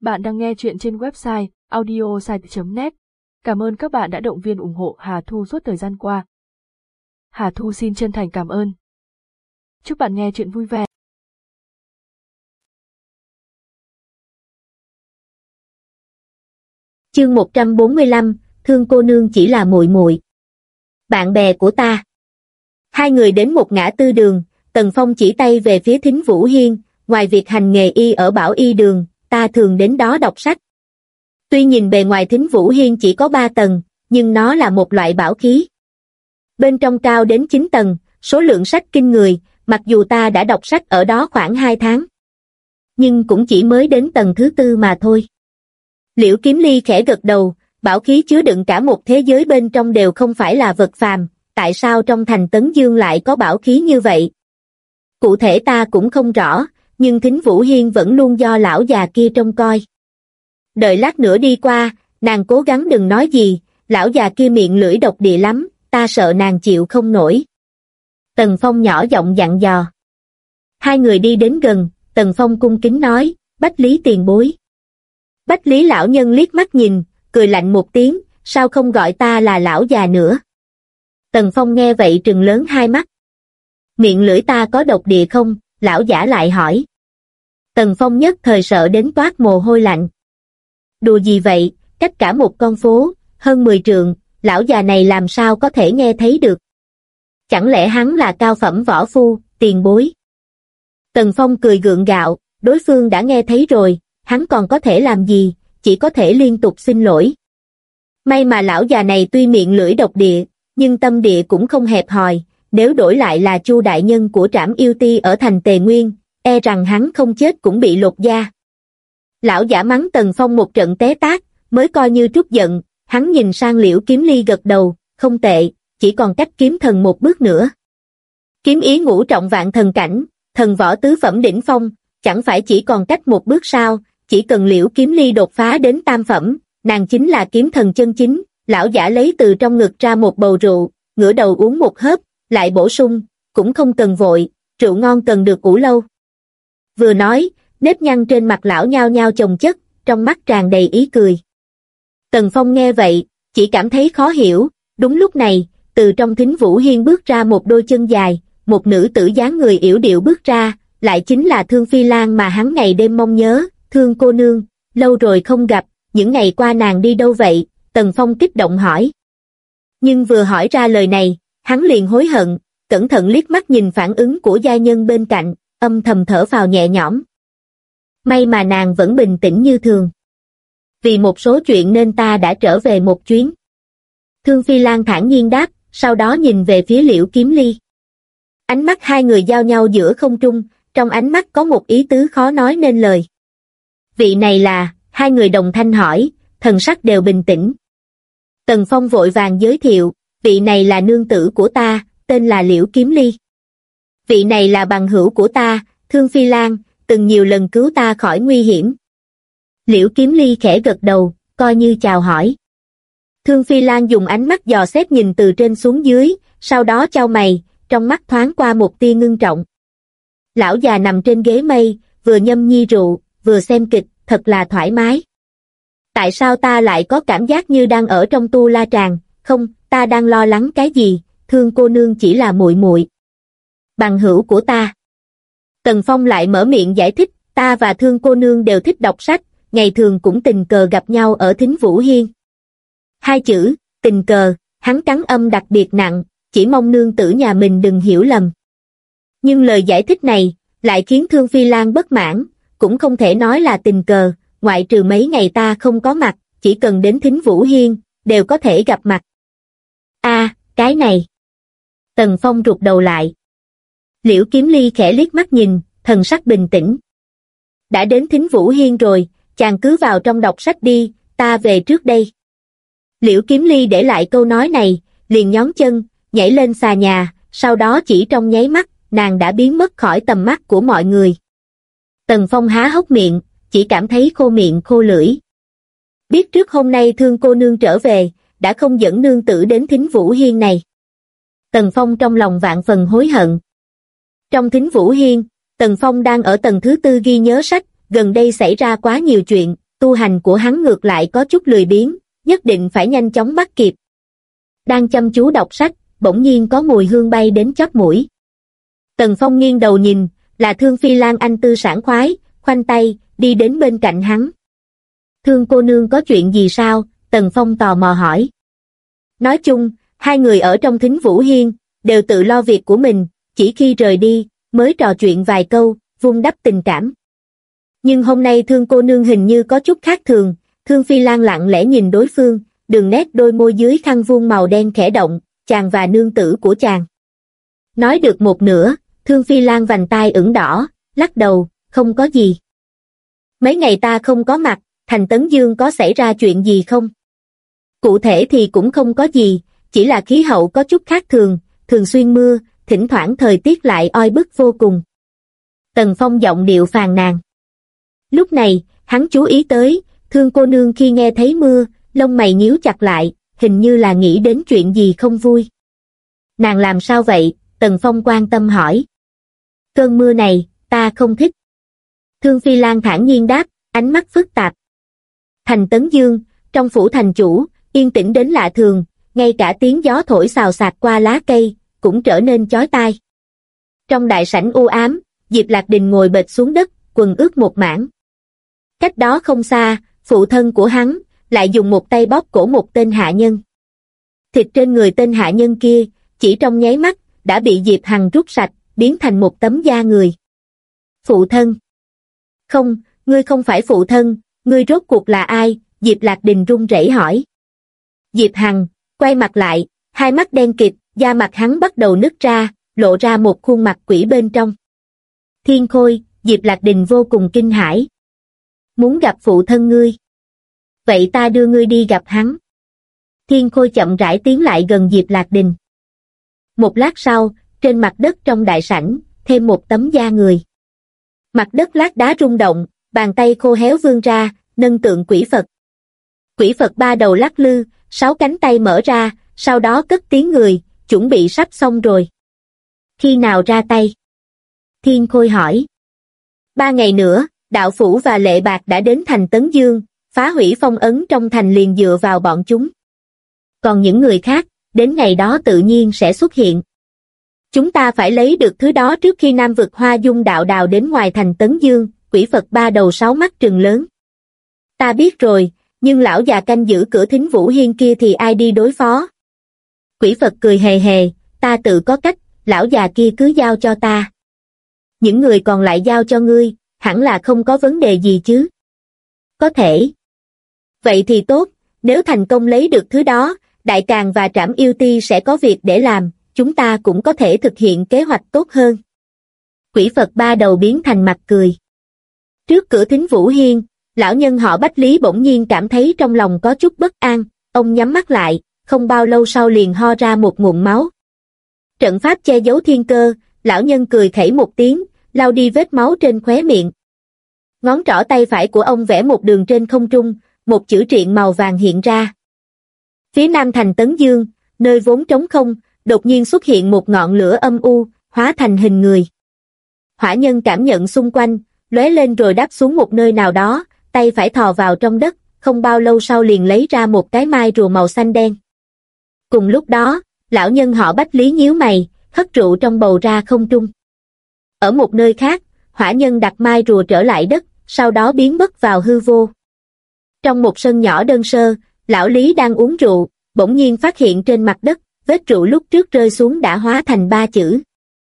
Bạn đang nghe chuyện trên website audiosite.net. Cảm ơn các bạn đã động viên ủng hộ Hà Thu suốt thời gian qua. Hà Thu xin chân thành cảm ơn. Chúc bạn nghe chuyện vui vẻ. Chương 145, thương cô nương chỉ là muội muội. Bạn bè của ta. Hai người đến một ngã tư đường, Tần Phong chỉ tay về phía Thính Vũ Hiên, ngoài việc hành nghề y ở Bảo Y đường, ta thường đến đó đọc sách. Tuy nhìn bề ngoài Thính Vũ Hiên chỉ có 3 tầng, nhưng nó là một loại bảo khí. Bên trong cao đến 9 tầng, số lượng sách kinh người, mặc dù ta đã đọc sách ở đó khoảng 2 tháng. Nhưng cũng chỉ mới đến tầng thứ 4 mà thôi. Liễu Kiếm Ly khẽ gật đầu, bảo khí chứa đựng cả một thế giới bên trong đều không phải là vật phàm, tại sao trong thành Tấn Dương lại có bảo khí như vậy? Cụ thể ta cũng không rõ, nhưng Thính Vũ Hiên vẫn luôn do lão già kia trông coi. Đợi lát nữa đi qua, nàng cố gắng đừng nói gì, lão già kia miệng lưỡi độc địa lắm, ta sợ nàng chịu không nổi. Tần Phong nhỏ giọng dặn dò. Hai người đi đến gần, Tần Phong cung kính nói, Bách Lý tiền bối. Bách Lý lão nhân liếc mắt nhìn, cười lạnh một tiếng, sao không gọi ta là lão già nữa? Tần Phong nghe vậy trừng lớn hai mắt. Miệng lưỡi ta có độc địa không? Lão giả lại hỏi. Tần Phong nhất thời sợ đến toát mồ hôi lạnh. Đùa gì vậy, cách cả một con phố, hơn 10 trượng, lão già này làm sao có thể nghe thấy được? Chẳng lẽ hắn là cao phẩm võ phu, tiền bối? Tần Phong cười gượng gạo, đối phương đã nghe thấy rồi, hắn còn có thể làm gì, chỉ có thể liên tục xin lỗi. May mà lão già này tuy miệng lưỡi độc địa, nhưng tâm địa cũng không hẹp hòi, nếu đổi lại là Chu đại nhân của Trảm Yêu Ti ở thành Tề Nguyên, e rằng hắn không chết cũng bị lột da. Lão giả mắng Tần Phong một trận té tát, mới coi như trút giận, hắn nhìn sang Liễu Kiếm Ly gật đầu, không tệ, chỉ còn cách kiếm thần một bước nữa. Kiếm ý ngũ trọng vạn thần cảnh, thần võ tứ phẩm đỉnh phong, chẳng phải chỉ còn cách một bước sao, chỉ cần Liễu Kiếm Ly đột phá đến tam phẩm, nàng chính là kiếm thần chân chính. Lão giả lấy từ trong ngực ra một bầu rượu, ngửa đầu uống một hớp, lại bổ sung, cũng không cần vội, rượu ngon cần được ủ lâu. Vừa nói, nếp nhăn trên mặt lão nhao nhao chồng chất, trong mắt tràn đầy ý cười. Tần Phong nghe vậy, chỉ cảm thấy khó hiểu, đúng lúc này, từ trong Thính Vũ Hiên bước ra một đôi chân dài, một nữ tử dáng người yểu điệu bước ra, lại chính là Thương Phi Lan mà hắn ngày đêm mong nhớ. Thương cô nương, lâu rồi không gặp, những ngày qua nàng đi đâu vậy? Tần Phong kích động hỏi. Nhưng vừa hỏi ra lời này, hắn liền hối hận, cẩn thận liếc mắt nhìn phản ứng của giai nhân bên cạnh, âm thầm thở phào nhẹ nhõm. May mà nàng vẫn bình tĩnh như thường. Vì một số chuyện nên ta đã trở về một chuyến. Thương Phi Lan thản nhiên đáp, sau đó nhìn về phía Liễu Kiếm Ly. Ánh mắt hai người giao nhau giữa không trung, trong ánh mắt có một ý tứ khó nói nên lời. Vị này là, hai người đồng thanh hỏi, thần sắc đều bình tĩnh. Tần Phong vội vàng giới thiệu, vị này là nương tử của ta, tên là Liễu Kiếm Ly. Vị này là bằng hữu của ta, Thương Phi Lan, từng nhiều lần cứu ta khỏi nguy hiểm. Liễu Kiếm Ly khẽ gật đầu, coi như chào hỏi. Thương Phi Lan dùng ánh mắt dò xét nhìn từ trên xuống dưới, sau đó chau mày, trong mắt thoáng qua một tia ngưng trọng. Lão già nằm trên ghế mây, vừa nhâm nhi rượu, vừa xem kịch, thật là thoải mái. Tại sao ta lại có cảm giác như đang ở trong tu la tràng? Không, ta đang lo lắng cái gì? Thương cô nương chỉ là muội muội, bằng hữu của ta. Tần Phong lại mở miệng giải thích, ta và Thương cô nương đều thích đọc sách, ngày thường cũng tình cờ gặp nhau ở Thính Vũ Hiên. Hai chữ, tình cờ, hắn cắn âm đặc biệt nặng, chỉ mong nương tử nhà mình đừng hiểu lầm. Nhưng lời giải thích này, lại khiến Thương Phi Lan bất mãn, cũng không thể nói là tình cờ, ngoại trừ mấy ngày ta không có mặt, chỉ cần đến Thính Vũ Hiên, đều có thể gặp mặt. Cái này. Tần Phong rụt đầu lại. Liễu Kiếm Ly khẽ liếc mắt nhìn, thần sắc bình tĩnh. Đã đến Thính Vũ Hiên rồi, chàng cứ vào trong đọc sách đi, ta về trước đây. Liễu Kiếm Ly để lại câu nói này, liền nhón chân, nhảy lên xà nhà, sau đó chỉ trong nháy mắt, nàng đã biến mất khỏi tầm mắt của mọi người. Tần Phong há hốc miệng, chỉ cảm thấy khô miệng khô lưỡi. Biết trước hôm nay Thương cô nương trở về, đã không dẫn nương tử đến Thính Vũ Hiên này. Tần Phong trong lòng vạn phần hối hận. Trong Thính Vũ Hiên, Tần Phong đang ở tầng thứ 4 ghi nhớ sách, gần đây xảy ra quá nhiều chuyện, tu hành của hắn ngược lại có chút lười biếng, nhất định phải nhanh chóng bắt kịp. Đang chăm chú đọc sách, bỗng nhiên có mùi hương bay đến chóp mũi. Tần Phong nghiêng đầu nhìn, là Thương Phi Lan Anh tư sảng khoái, khoanh tay, đi đến bên cạnh hắn. Thương cô nương có chuyện gì sao? Tần Phong tò mò hỏi. Nói chung, hai người ở trong Thính Vũ Hiên, đều tự lo việc của mình, chỉ khi rời đi, mới trò chuyện vài câu, vun đắp tình cảm. Nhưng hôm nay Thương cô nương hình như có chút khác thường. Thương Phi Lan lặng lẽ nhìn đối phương, đường nét đôi môi dưới khăn vuông màu đen khẽ động, chàng và nương tử của chàng. Nói được một nửa, Thương Phi Lan vành tai ửng đỏ, lắc đầu, không có gì. Mấy ngày ta không có mặt, Thành Tấn Dương có xảy ra chuyện gì không? Cụ thể thì cũng không có gì, chỉ là khí hậu có chút khác thường, thường xuyên mưa, thỉnh thoảng thời tiết lại oi bức vô cùng. Tần Phong giọng điệu phàn nàn. Lúc này, hắn chú ý tới, Thương cô nương khi nghe thấy mưa, lông mày nhíu chặt lại, hình như là nghĩ đến chuyện gì không vui. Nàng làm sao vậy? Tần Phong quan tâm hỏi. Cơn mưa này, ta không thích. Thương Phi Lan thản nhiên đáp, ánh mắt phức tạp. Thành Tấn Dương, trong phủ thành chủ, yên tĩnh đến lạ thường, ngay cả tiếng gió thổi xào xạc qua lá cây, cũng trở nên chói tai. Trong đại sảnh u ám, Diệp Lạc Đình ngồi bệt xuống đất, quần ướt một mảng. Cách đó không xa, phụ thân của hắn, lại dùng một tay bóp cổ một tên hạ nhân. Thịt trên người tên hạ nhân kia, chỉ trong nháy mắt, đã bị Diệp Hằng rút sạch, biến thành một tấm da người. Phụ thân. Không, ngươi không phải phụ thân, ngươi rốt cuộc là ai? Diệp Lạc Đình run rẩy hỏi. Diệp Hằng, quay mặt lại, hai mắt đen kịt, da mặt hắn bắt đầu nứt ra, lộ ra một khuôn mặt quỷ bên trong. Thiên Khôi, Diệp Lạc Đình vô cùng kinh hãi. Muốn gặp phụ thân ngươi. Vậy ta đưa ngươi đi gặp hắn. Thiên Khôi chậm rãi tiến lại gần Diệp Lạc Đình. Một lát sau, trên mặt đất trong đại sảnh, thêm một tấm da người. Mặt đất lát đá rung động, bàn tay khô héo vươn ra, nâng tượng quỷ Phật. Quỷ Phật ba đầu lắc lư, 6 cánh tay mở ra, sau đó cất tiếng người, chuẩn bị sắp xong rồi. Khi nào ra tay? Thiên Khôi hỏi. 3 ngày nữa, đạo phủ và lệ bạc đã đến thành Tấn Dương, phá hủy phong ấn trong thành liền dựa vào bọn chúng. Còn những người khác, đến ngày đó tự nhiên sẽ xuất hiện. Chúng ta phải lấy được thứ đó trước khi Nam vực Hoa Dung đạo đào đến ngoài thành Tấn Dương. Quỷ Phật ba đầu 6 mắt trừng lớn. Ta biết rồi, nhưng lão già canh giữ cửa Thính Vũ Hiên kia thì ai đi đối phó? Quỷ Phật cười hề hề, ta tự có cách, lão già kia cứ giao cho ta. Những người còn lại giao cho ngươi, hẳn là không có vấn đề gì chứ? Có thể. Vậy thì tốt, nếu thành công lấy được thứ đó, Đại Càn và Trảm Yêu Ti sẽ có việc để làm, chúng ta cũng có thể thực hiện kế hoạch tốt hơn. Quỷ Phật ba đầu biến thành mặt cười. Trước cửa Thính Vũ Hiên, lão nhân họ Bách Lý bỗng nhiên cảm thấy trong lòng có chút bất an, ông nhắm mắt lại, không bao lâu sau liền ho ra một ngụm máu. Trận pháp che giấu thiên cơ, lão nhân cười khẩy một tiếng, lau đi vết máu trên khóe miệng. Ngón trỏ tay phải của ông vẽ một đường trên không trung, một chữ triện màu vàng hiện ra. Phía nam thành Tấn Dương, nơi vốn trống không, đột nhiên xuất hiện một ngọn lửa âm u, hóa thành hình người. Hỏa nhân cảm nhận xung quanh, lóe lên rồi đáp xuống một nơi nào đó, tay phải thò vào trong đất, không bao lâu sau liền lấy ra một cái mai rùa màu xanh đen. Cùng lúc đó, lão nhân họ Bách Lý nhíu mày, hất rượu trong bầu ra không trung. Ở một nơi khác, hỏa nhân đặt mai rùa trở lại đất, sau đó biến mất vào hư vô. Trong một sân nhỏ đơn sơ, lão Lý đang uống rượu, bỗng nhiên phát hiện trên mặt đất, vết rượu lúc trước rơi xuống đã hóa thành 3 chữ.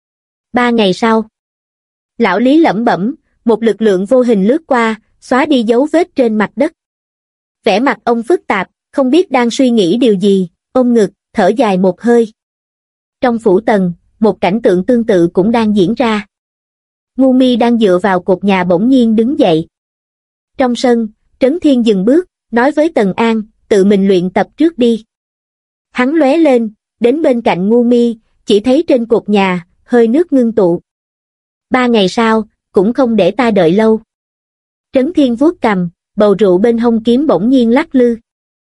3 ngày sau, lão Lý lẩm bẩm, một lực lượng vô hình lướt qua, xóa đi dấu vết trên mặt đất. Vẻ mặt ông phức tạp, không biết đang suy nghĩ điều gì, ôm ngực, thở dài một hơi. Trong phủ Tần, một cảnh tượng tương tự cũng đang diễn ra. Ngu Mi đang dựa vào cột nhà bỗng nhiên đứng dậy. Trong sân, Trấn Thiên dừng bước, nói với Tần An, tự mình luyện tập trước đi. Hắn lóe lên, đến bên cạnh Ngu Mi, chỉ thấy trên cột nhà, hơi nước ngưng tụ. 3 ngày sau, cũng không để ta đợi lâu. Trấn Thiên vuốt cằm, bầu rượu bên hông kiếm bỗng nhiên lắc lư.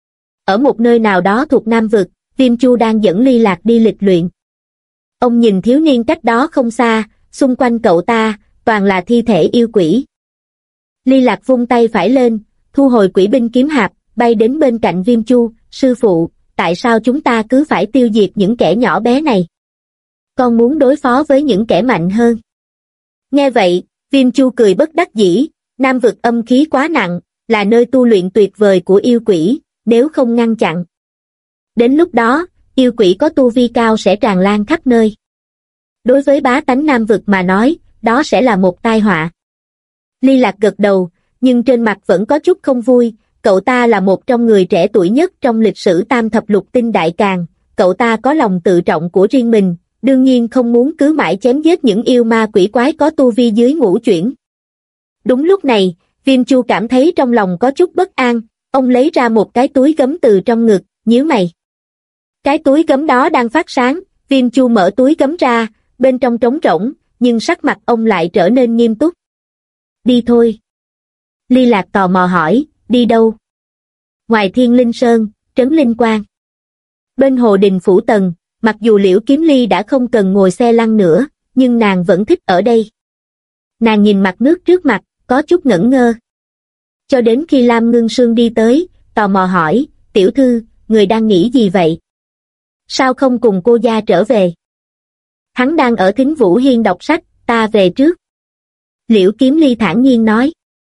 Ở một nơi nào đó thuộc Nam vực, Viêm Chu đang dẫn Ly Lạc đi lịch luyện. Ông nhìn thiếu niên cách đó không xa, xung quanh cậu ta, toàn là thi thể yêu quỷ. Ly Lạc vung tay phải lên, thu hồi quỷ binh kiếm hạp, bay đến bên cạnh Viêm Chu, sư phụ, tại sao chúng ta cứ phải tiêu diệt những kẻ nhỏ bé này? Con muốn đối phó với những kẻ mạnh hơn. Nghe vậy, Viêm Chu cười bất đắc dĩ, Nam vực âm khí quá nặng, là nơi tu luyện tuyệt vời của yêu quỷ, nếu không ngăn chặn. Đến lúc đó, yêu quỷ có tu vi cao sẽ tràn lan khắp nơi. Đối với bá tánh Nam vực mà nói, đó sẽ là một tai họa. Ly Lạc gật đầu, nhưng trên mặt vẫn có chút không vui, cậu ta là một trong người trẻ tuổi nhất trong lịch sử Tam Thập Lục Tinh Đại Càn, cậu ta có lòng tự trọng của riêng mình, đương nhiên không muốn cứ mãi chém giết những yêu ma quỷ quái có tu vi dưới ngũ chuyển. Đúng lúc này, Viêm Chu cảm thấy trong lòng có chút bất an, ông lấy ra một cái túi gấm từ trong ngực, nhíu mày. Cái túi gấm đó đang phát sáng, Viêm Chu mở túi gấm ra, bên trong trống rỗng, nhưng sắc mặt ông lại trở nên nghiêm túc. Đi thôi. Ly Lạc tò mò hỏi, đi đâu? Ngoài Thiên Linh Sơn, Trấn Linh Quang. Bên Hồ Đình Phủ Tần, mặc dù Liễu Kiếm Ly đã không cần ngồi xe lăn nữa, nhưng nàng vẫn thích ở đây. Nàng nhìn mặt nước trước mặt, có chút ngẩn ngơ. Cho đến khi Lam Ngưng Sương đi tới, tò mò hỏi, tiểu thư, người đang nghĩ gì vậy? Sao không cùng cô gia trở về? Hắn đang ở Thính Vũ Hiên đọc sách, ta về trước. Liễu Kiếm Ly thản nhiên nói.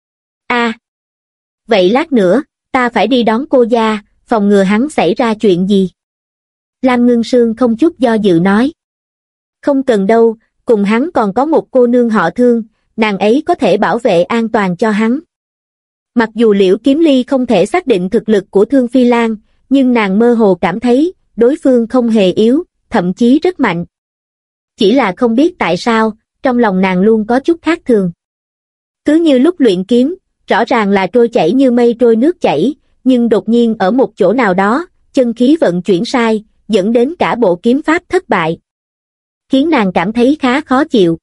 Vậy lát nữa, ta phải đi đón cô gia, phòng ngừa hắn xảy ra chuyện gì. Lam Ngưng Sương không chút do dự nói. Không cần đâu, cùng hắn còn có một cô nương họ Thương, nàng ấy có thể bảo vệ an toàn cho hắn. Mặc dù Liễu Kiếm Ly không thể xác định thực lực của Thương Phi Lan, nhưng nàng mơ hồ cảm thấy, đối phương không hề yếu, thậm chí rất mạnh. Chỉ là không biết tại sao, trong lòng nàng luôn có chút khác thường. Cứ như lúc luyện kiếm, rõ ràng là trôi chảy như mây trôi nước chảy, nhưng đột nhiên ở một chỗ nào đó, chân khí vận chuyển sai, dẫn đến cả bộ kiếm pháp thất bại. Khiến nàng cảm thấy khá khó chịu.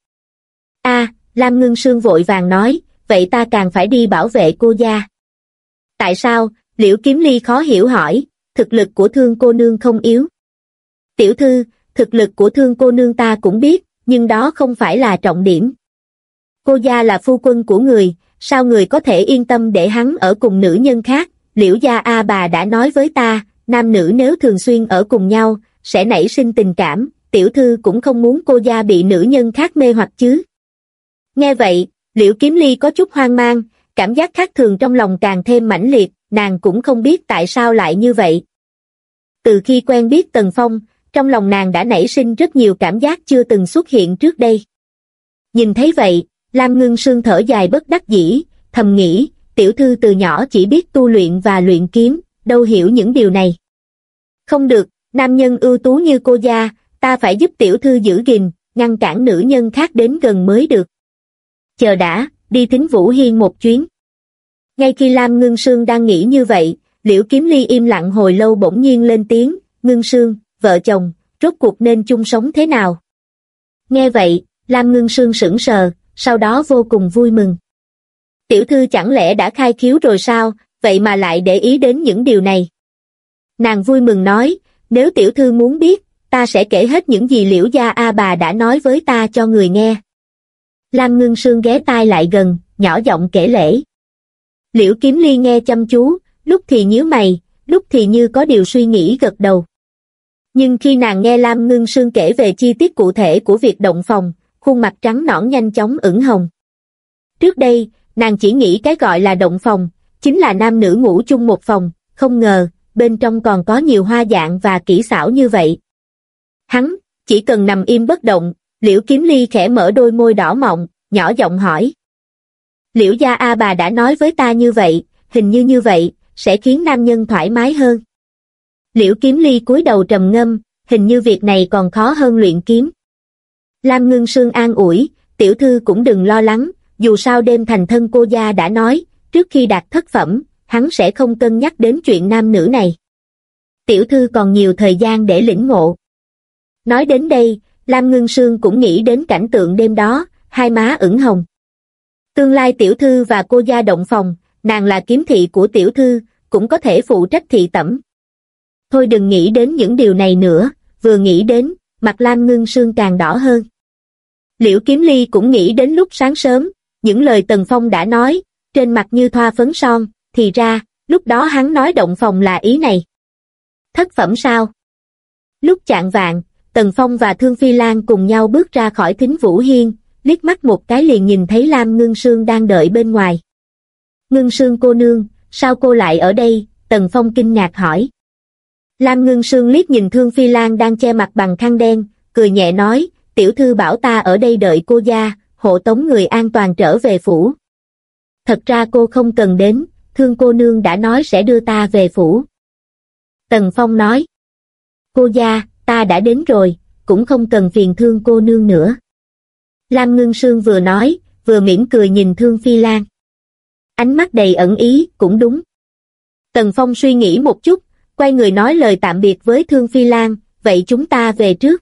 Lam Ngưng Sương vội vàng nói, vậy ta càng phải đi bảo vệ cô gia. Tại sao? Liễu Kiếm Ly khó hiểu hỏi, thực lực của Thương cô nương không yếu. Tiểu thư, thực lực của Thương cô nương ta cũng biết, nhưng đó không phải là trọng điểm. Cô gia là phu quân của người, sao người có thể yên tâm để hắn ở cùng nữ nhân khác? Liễu gia bà đã nói với ta, nam nữ nếu thường xuyên ở cùng nhau, sẽ nảy sinh tình cảm, tiểu thư cũng không muốn cô gia bị nữ nhân khác mê hoặc chứ. Nghe vậy, Liễu Kiếm Ly có chút hoang mang, cảm giác khác thường trong lòng càng thêm mãnh liệt, nàng cũng không biết tại sao lại như vậy. Từ khi quen biết Tần Phong, trong lòng nàng đã nảy sinh rất nhiều cảm giác chưa từng xuất hiện trước đây. Nhìn thấy vậy, Lam Ngưng Sương thở dài bất đắc dĩ, thầm nghĩ, tiểu thư từ nhỏ chỉ biết tu luyện và luyện kiếm, đâu hiểu những điều này. Không được, nam nhân ưu tú như cô gia, ta phải giúp tiểu thư giữ gìn, ngăn cản nữ nhân khác đến gần mới được. Chờ đã, đi Thính Vũ Hiên một chuyến. Ngay khi Lam Ngưng Sương đang nghĩ như vậy, Liễu Kiếm Ly im lặng hồi lâu bỗng nhiên lên tiếng, Ngưng Sương, vợ chồng, rốt cuộc nên chung sống thế nào? Nghe vậy, Lam Ngưng Sương sững sờ, sau đó vô cùng vui mừng. Tiểu thư chẳng lẽ đã khai khiếu rồi sao, vậy mà lại để ý đến những điều này? Nàng vui mừng nói, nếu tiểu thư muốn biết, ta sẽ kể hết những gì Liễu gia bà đã nói với ta cho người nghe. Lam Ngưng Sương ghé tai lại gần, nhỏ giọng kể lể. Liễu Kiếm Ly nghe chăm chú, lúc thì nhíu mày, lúc thì như có điều suy nghĩ gật đầu. Nhưng khi nàng nghe Lam Ngưng Sương kể về chi tiết cụ thể của việc động phòng, khuôn mặt trắng nõn nhanh chóng ửng hồng. Trước đây, nàng chỉ nghĩ cái gọi là động phòng, chính là nam nữ ngủ chung một phòng, không ngờ, bên trong còn có nhiều hoa dạng và kỹ xảo như vậy. Hắn, chỉ cần nằm im bất động, Liễu Kiếm Ly khẽ mở đôi môi đỏ mọng, nhỏ giọng hỏi. Liễu gia bà đã nói với ta như vậy, hình như vậy, sẽ khiến nam nhân thoải mái hơn. Liễu Kiếm Ly cúi đầu trầm ngâm, hình như việc này còn khó hơn luyện kiếm. Lam Ngưng Sương an ủi, tiểu thư cũng đừng lo lắng, dù sao đêm thành thân cô gia đã nói, trước khi đạt thất phẩm, hắn sẽ không cân nhắc đến chuyện nam nữ này. Tiểu thư còn nhiều thời gian để lĩnh ngộ. Nói đến đây, Lam Ngưng Sương cũng nghĩ đến cảnh tượng đêm đó, hai má ửng hồng. Tương lai tiểu thư và cô gia động phòng, nàng là kiếm thị của tiểu thư, cũng có thể phụ trách thị tẩm. Thôi đừng nghĩ đến những điều này nữa, vừa nghĩ đến, mặt Lam Ngưng Sương càng đỏ hơn. Liễu Kiếm Ly cũng nghĩ đến lúc sáng sớm, những lời Tần Phong đã nói, trên mặt như thoa phấn son, thì ra, lúc đó hắn nói động phòng là ý này. Thất phẩm sao? Lúc chạng vạng, Tần Phong và Thương Phi Lan cùng nhau bước ra khỏi Thính Vũ Hiên, liếc mắt một cái liền nhìn thấy Lam Ngưng Sương đang đợi bên ngoài. Ngưng Sương cô nương, sao cô lại ở đây? Tần Phong kinh ngạc hỏi. Lam Ngưng Sương liếc nhìn Thương Phi Lan đang che mặt bằng khăn đen, cười nhẹ nói, tiểu thư bảo ta ở đây đợi cô gia, hộ tống người an toàn trở về phủ. Thật ra cô không cần đến, Thương cô nương đã nói sẽ đưa ta về phủ. Tần Phong nói. Cô gia, ta đã đến rồi, cũng không cần phiền Thương cô nương nữa. Lam Ngưng Sương vừa nói, vừa mỉm cười nhìn Thương Phi Lan. Ánh mắt đầy ẩn ý, cũng đúng. Tần Phong suy nghĩ một chút, quay người nói lời tạm biệt với Thương Phi Lan, vậy chúng ta về trước.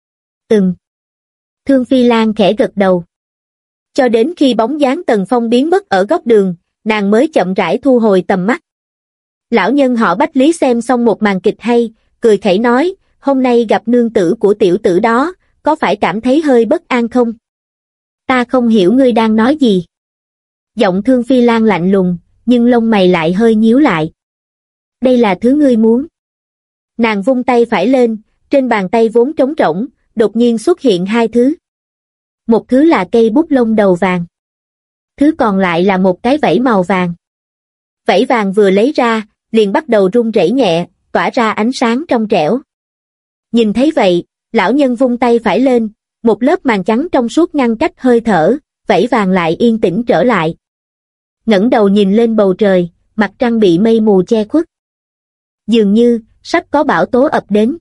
Thương Phi Lan khẽ gật đầu. Cho đến khi bóng dáng Tần Phong biến mất ở góc đường, nàng mới chậm rãi thu hồi tầm mắt. Lão nhân họ Bách Lý xem xong một màn kịch hay, cười khẩy nói, hôm nay gặp nương tử của tiểu tử đó, có phải cảm thấy hơi bất an không? Ta không hiểu ngươi đang nói gì. Giọng Thương Phi Lan lạnh lùng, nhưng lông mày lại hơi nhíu lại. Đây là thứ ngươi muốn. Nàng vung tay phải lên, trên bàn tay vốn trống rỗng, đột nhiên xuất hiện hai thứ. Một thứ là cây bút lông đầu vàng. Thứ còn lại là một cái vảy màu vàng. Vảy vàng vừa lấy ra, liền bắt đầu rung rẩy nhẹ, tỏa ra ánh sáng trong trẻo. Nhìn thấy vậy, lão nhân vung tay phải lên, một lớp màn trắng trong suốt ngăn cách hơi thở, vảy vàng lại yên tĩnh trở lại. Ngẩng đầu nhìn lên bầu trời, mặt trăng bị mây mù che khuất. Dường như, sắp có bão tố ập đến.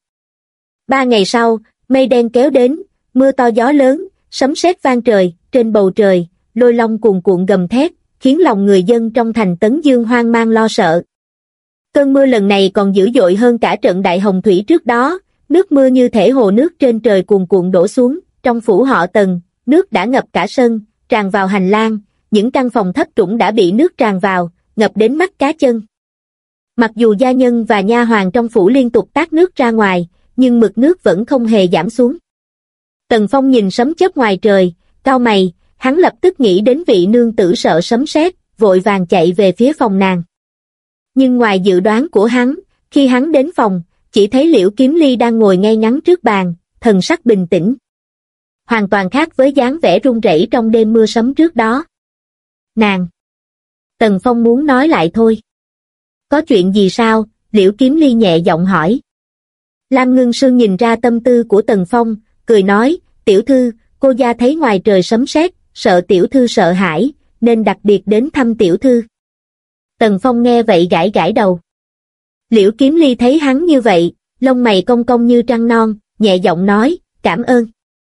3 ngày sau, mây đen kéo đến, mưa to gió lớn, sấm sét vang trời, trên bầu trời, lôi long cuồn cuộn gầm thét, khiến lòng người dân trong thành Tấn Dương hoang mang lo sợ. Cơn mưa lần này còn dữ dội hơn cả trận đại hồng thủy trước đó, nước mưa như thể hồ nước trên trời cuồn cuộn đổ xuống, trong phủ họ Tần, nước đã ngập cả sân, tràn vào hành lang, những căn phòng thấp trũng đã bị nước tràn vào, ngập đến mắt cá chân. Mặc dù gia nhân và nha hoàn trong phủ liên tục tát nước ra ngoài, nhưng mực nước vẫn không hề giảm xuống. Tần Phong nhìn sấm chớp ngoài trời, cau mày, hắn lập tức nghĩ đến vị nương tử sợ sấm sét, vội vàng chạy về phía phòng nàng. Nhưng ngoài dự đoán của hắn, khi hắn đến phòng, chỉ thấy Liễu Kiếm Ly đang ngồi ngay ngắn trước bàn, thần sắc bình tĩnh. Hoàn toàn khác với dáng vẻ run rẩy trong đêm mưa sấm trước đó. Nàng! Tần Phong muốn nói lại thôi. Có chuyện gì sao? Liễu Kiếm Ly nhẹ giọng hỏi. Lam Ngưng Sương nhìn ra tâm tư của Tần Phong, cười nói, tiểu thư, cô gia thấy ngoài trời sấm sét, sợ tiểu thư sợ hãi, nên đặc biệt đến thăm tiểu thư. Tần Phong nghe vậy gãi gãi đầu. Liễu Kiếm Ly thấy hắn như vậy, lông mày cong cong như trăng non, nhẹ giọng nói, cảm ơn.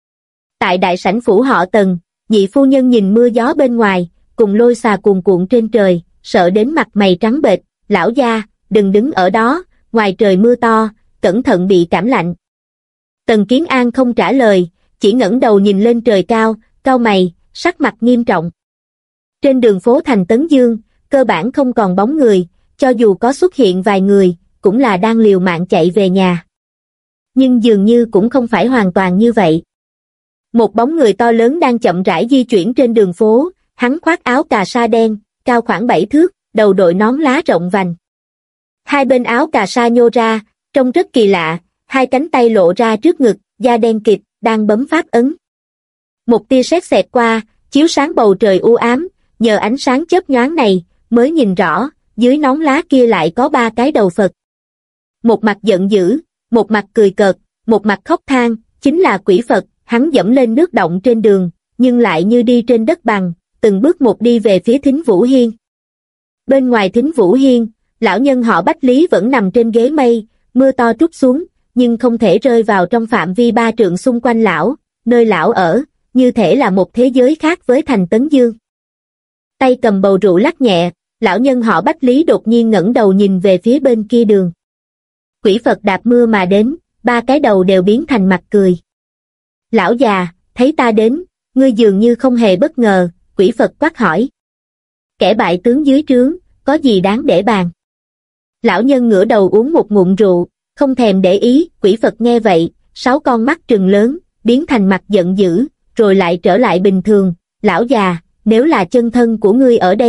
Tại đại sảnh phủ họ Tần, nhị phu nhân nhìn mưa gió bên ngoài, cùng lôi xà cuồn cuộn trên trời, sợ đến mặt mày trắng bệch, lão gia, đừng đứng ở đó, ngoài trời mưa to, cẩn thận bị cảm lạnh. Tần Kiến An không trả lời, chỉ ngẩng đầu nhìn lên trời cao, cau mày, sắc mặt nghiêm trọng. Trên đường phố thành Tấn Dương, cơ bản không còn bóng người, cho dù có xuất hiện vài người, cũng là đang liều mạng chạy về nhà. Nhưng dường như cũng không phải hoàn toàn như vậy. Một bóng người to lớn đang chậm rãi di chuyển trên đường phố, hắn khoác áo cà sa đen, cao khoảng 7 thước, đầu đội nón lá rộng vành. Hai bên áo cà sa nhô ra, trông rất kỳ lạ, hai cánh tay lộ ra trước ngực, da đen kịt, đang bấm pháp ấn. Một tia sét xẹt qua, chiếu sáng bầu trời u ám, nhờ ánh sáng chớp nhoáng này, mới nhìn rõ, dưới nón lá kia lại có 3 cái đầu Phật. Một mặt giận dữ, một mặt cười cợt, một mặt khóc than, chính là quỷ Phật, hắn dẫm lên nước động trên đường, nhưng lại như đi trên đất bằng, từng bước một đi về phía Thính Vũ Hiên. Bên ngoài Thính Vũ Hiên, lão nhân họ Bách Lý vẫn nằm trên ghế mây, mưa to trút xuống, nhưng không thể rơi vào trong phạm vi 3 trượng xung quanh lão, nơi lão ở, như thể là một thế giới khác với thành Tấn Dương. Tay cầm bầu rượu lắc nhẹ, lão nhân họ Bách Lý đột nhiên ngẩng đầu nhìn về phía bên kia đường. Quỷ Phật đạp mưa mà đến, 3 cái đầu đều biến thành mặt cười. Lão già, thấy ta đến, ngươi dường như không hề bất ngờ, quỷ Phật quát hỏi. Kẻ bại tướng dưới trướng, có gì đáng để bàn? Lão nhân ngửa đầu uống một ngụm rượu, không thèm để ý, quỷ Phật nghe vậy, 6 con mắt trừng lớn, biến thành mặt giận dữ, rồi lại trở lại bình thường. Lão già, nếu là chân thân của ngươi ở đây,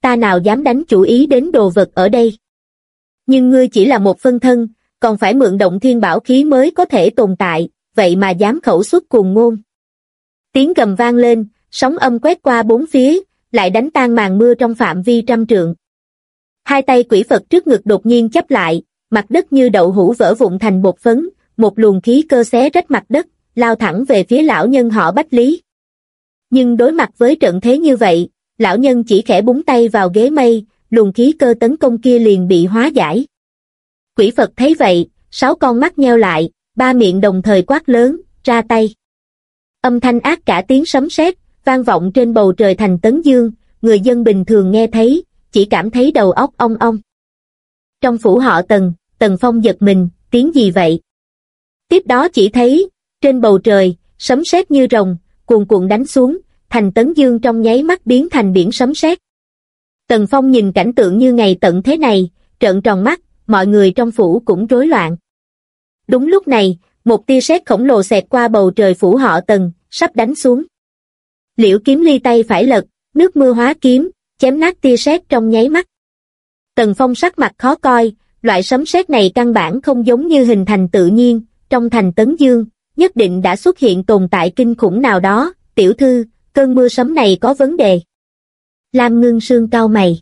ta nào dám đánh chủ ý đến đồ vật ở đây. Nhưng ngươi chỉ là một phân thân, còn phải mượn động thiên bảo khí mới có thể tồn tại, vậy mà dám khẩu xuất cuồng ngôn. Tiếng gầm vang lên, sóng âm quét qua bốn phía, lại đánh tan màn mưa trong phạm vi trăm trượng. Hai tay quỷ Phật trước ngực đột nhiên chắp lại, mặt đất như đậu hũ vỡ vụn thành bột phấn, một luồng khí cơ xé rách mặt đất, lao thẳng về phía lão nhân họ Bách Lý. Nhưng đối mặt với trận thế như vậy, lão nhân chỉ khẽ búng tay vào ghế mây, luồng khí cơ tấn công kia liền bị hóa giải. Quỷ Phật thấy vậy, 6 con mắt nheo lại, 3 miệng đồng thời quát lớn, ra tay. Âm thanh ác cả tiếng sấm sét, vang vọng trên bầu trời thành Tấn Dương, người dân bình thường nghe thấy, chỉ cảm thấy đầu óc ong ong. Trong phủ họ Tần, Tần Phong giật mình, tiếng gì vậy? Tiếp đó chỉ thấy, trên bầu trời, sấm sét như rồng, cuồn cuộn đánh xuống, thành Tấn Dương trong nháy mắt biến thành biển sấm sét. Tần Phong nhìn cảnh tượng như ngày tận thế này, trợn tròn mắt, mọi người trong phủ cũng rối loạn. Đúng lúc này, một tia sét khổng lồ xẹt qua bầu trời phủ họ Tần, sắp đánh xuống. Liễu Kiếm Ly tay phải lật, nước mưa hóa kiếm, chém nát tia sét trong nháy mắt. Tần Phong sắc mặt khó coi, loại sấm sét này căn bản không giống như hình thành tự nhiên, trong thành Tấn Dương, nhất định đã xuất hiện tồn tại kinh khủng nào đó, tiểu thư, cơn mưa sấm này có vấn đề. Lam Ngưng Sương cau mày.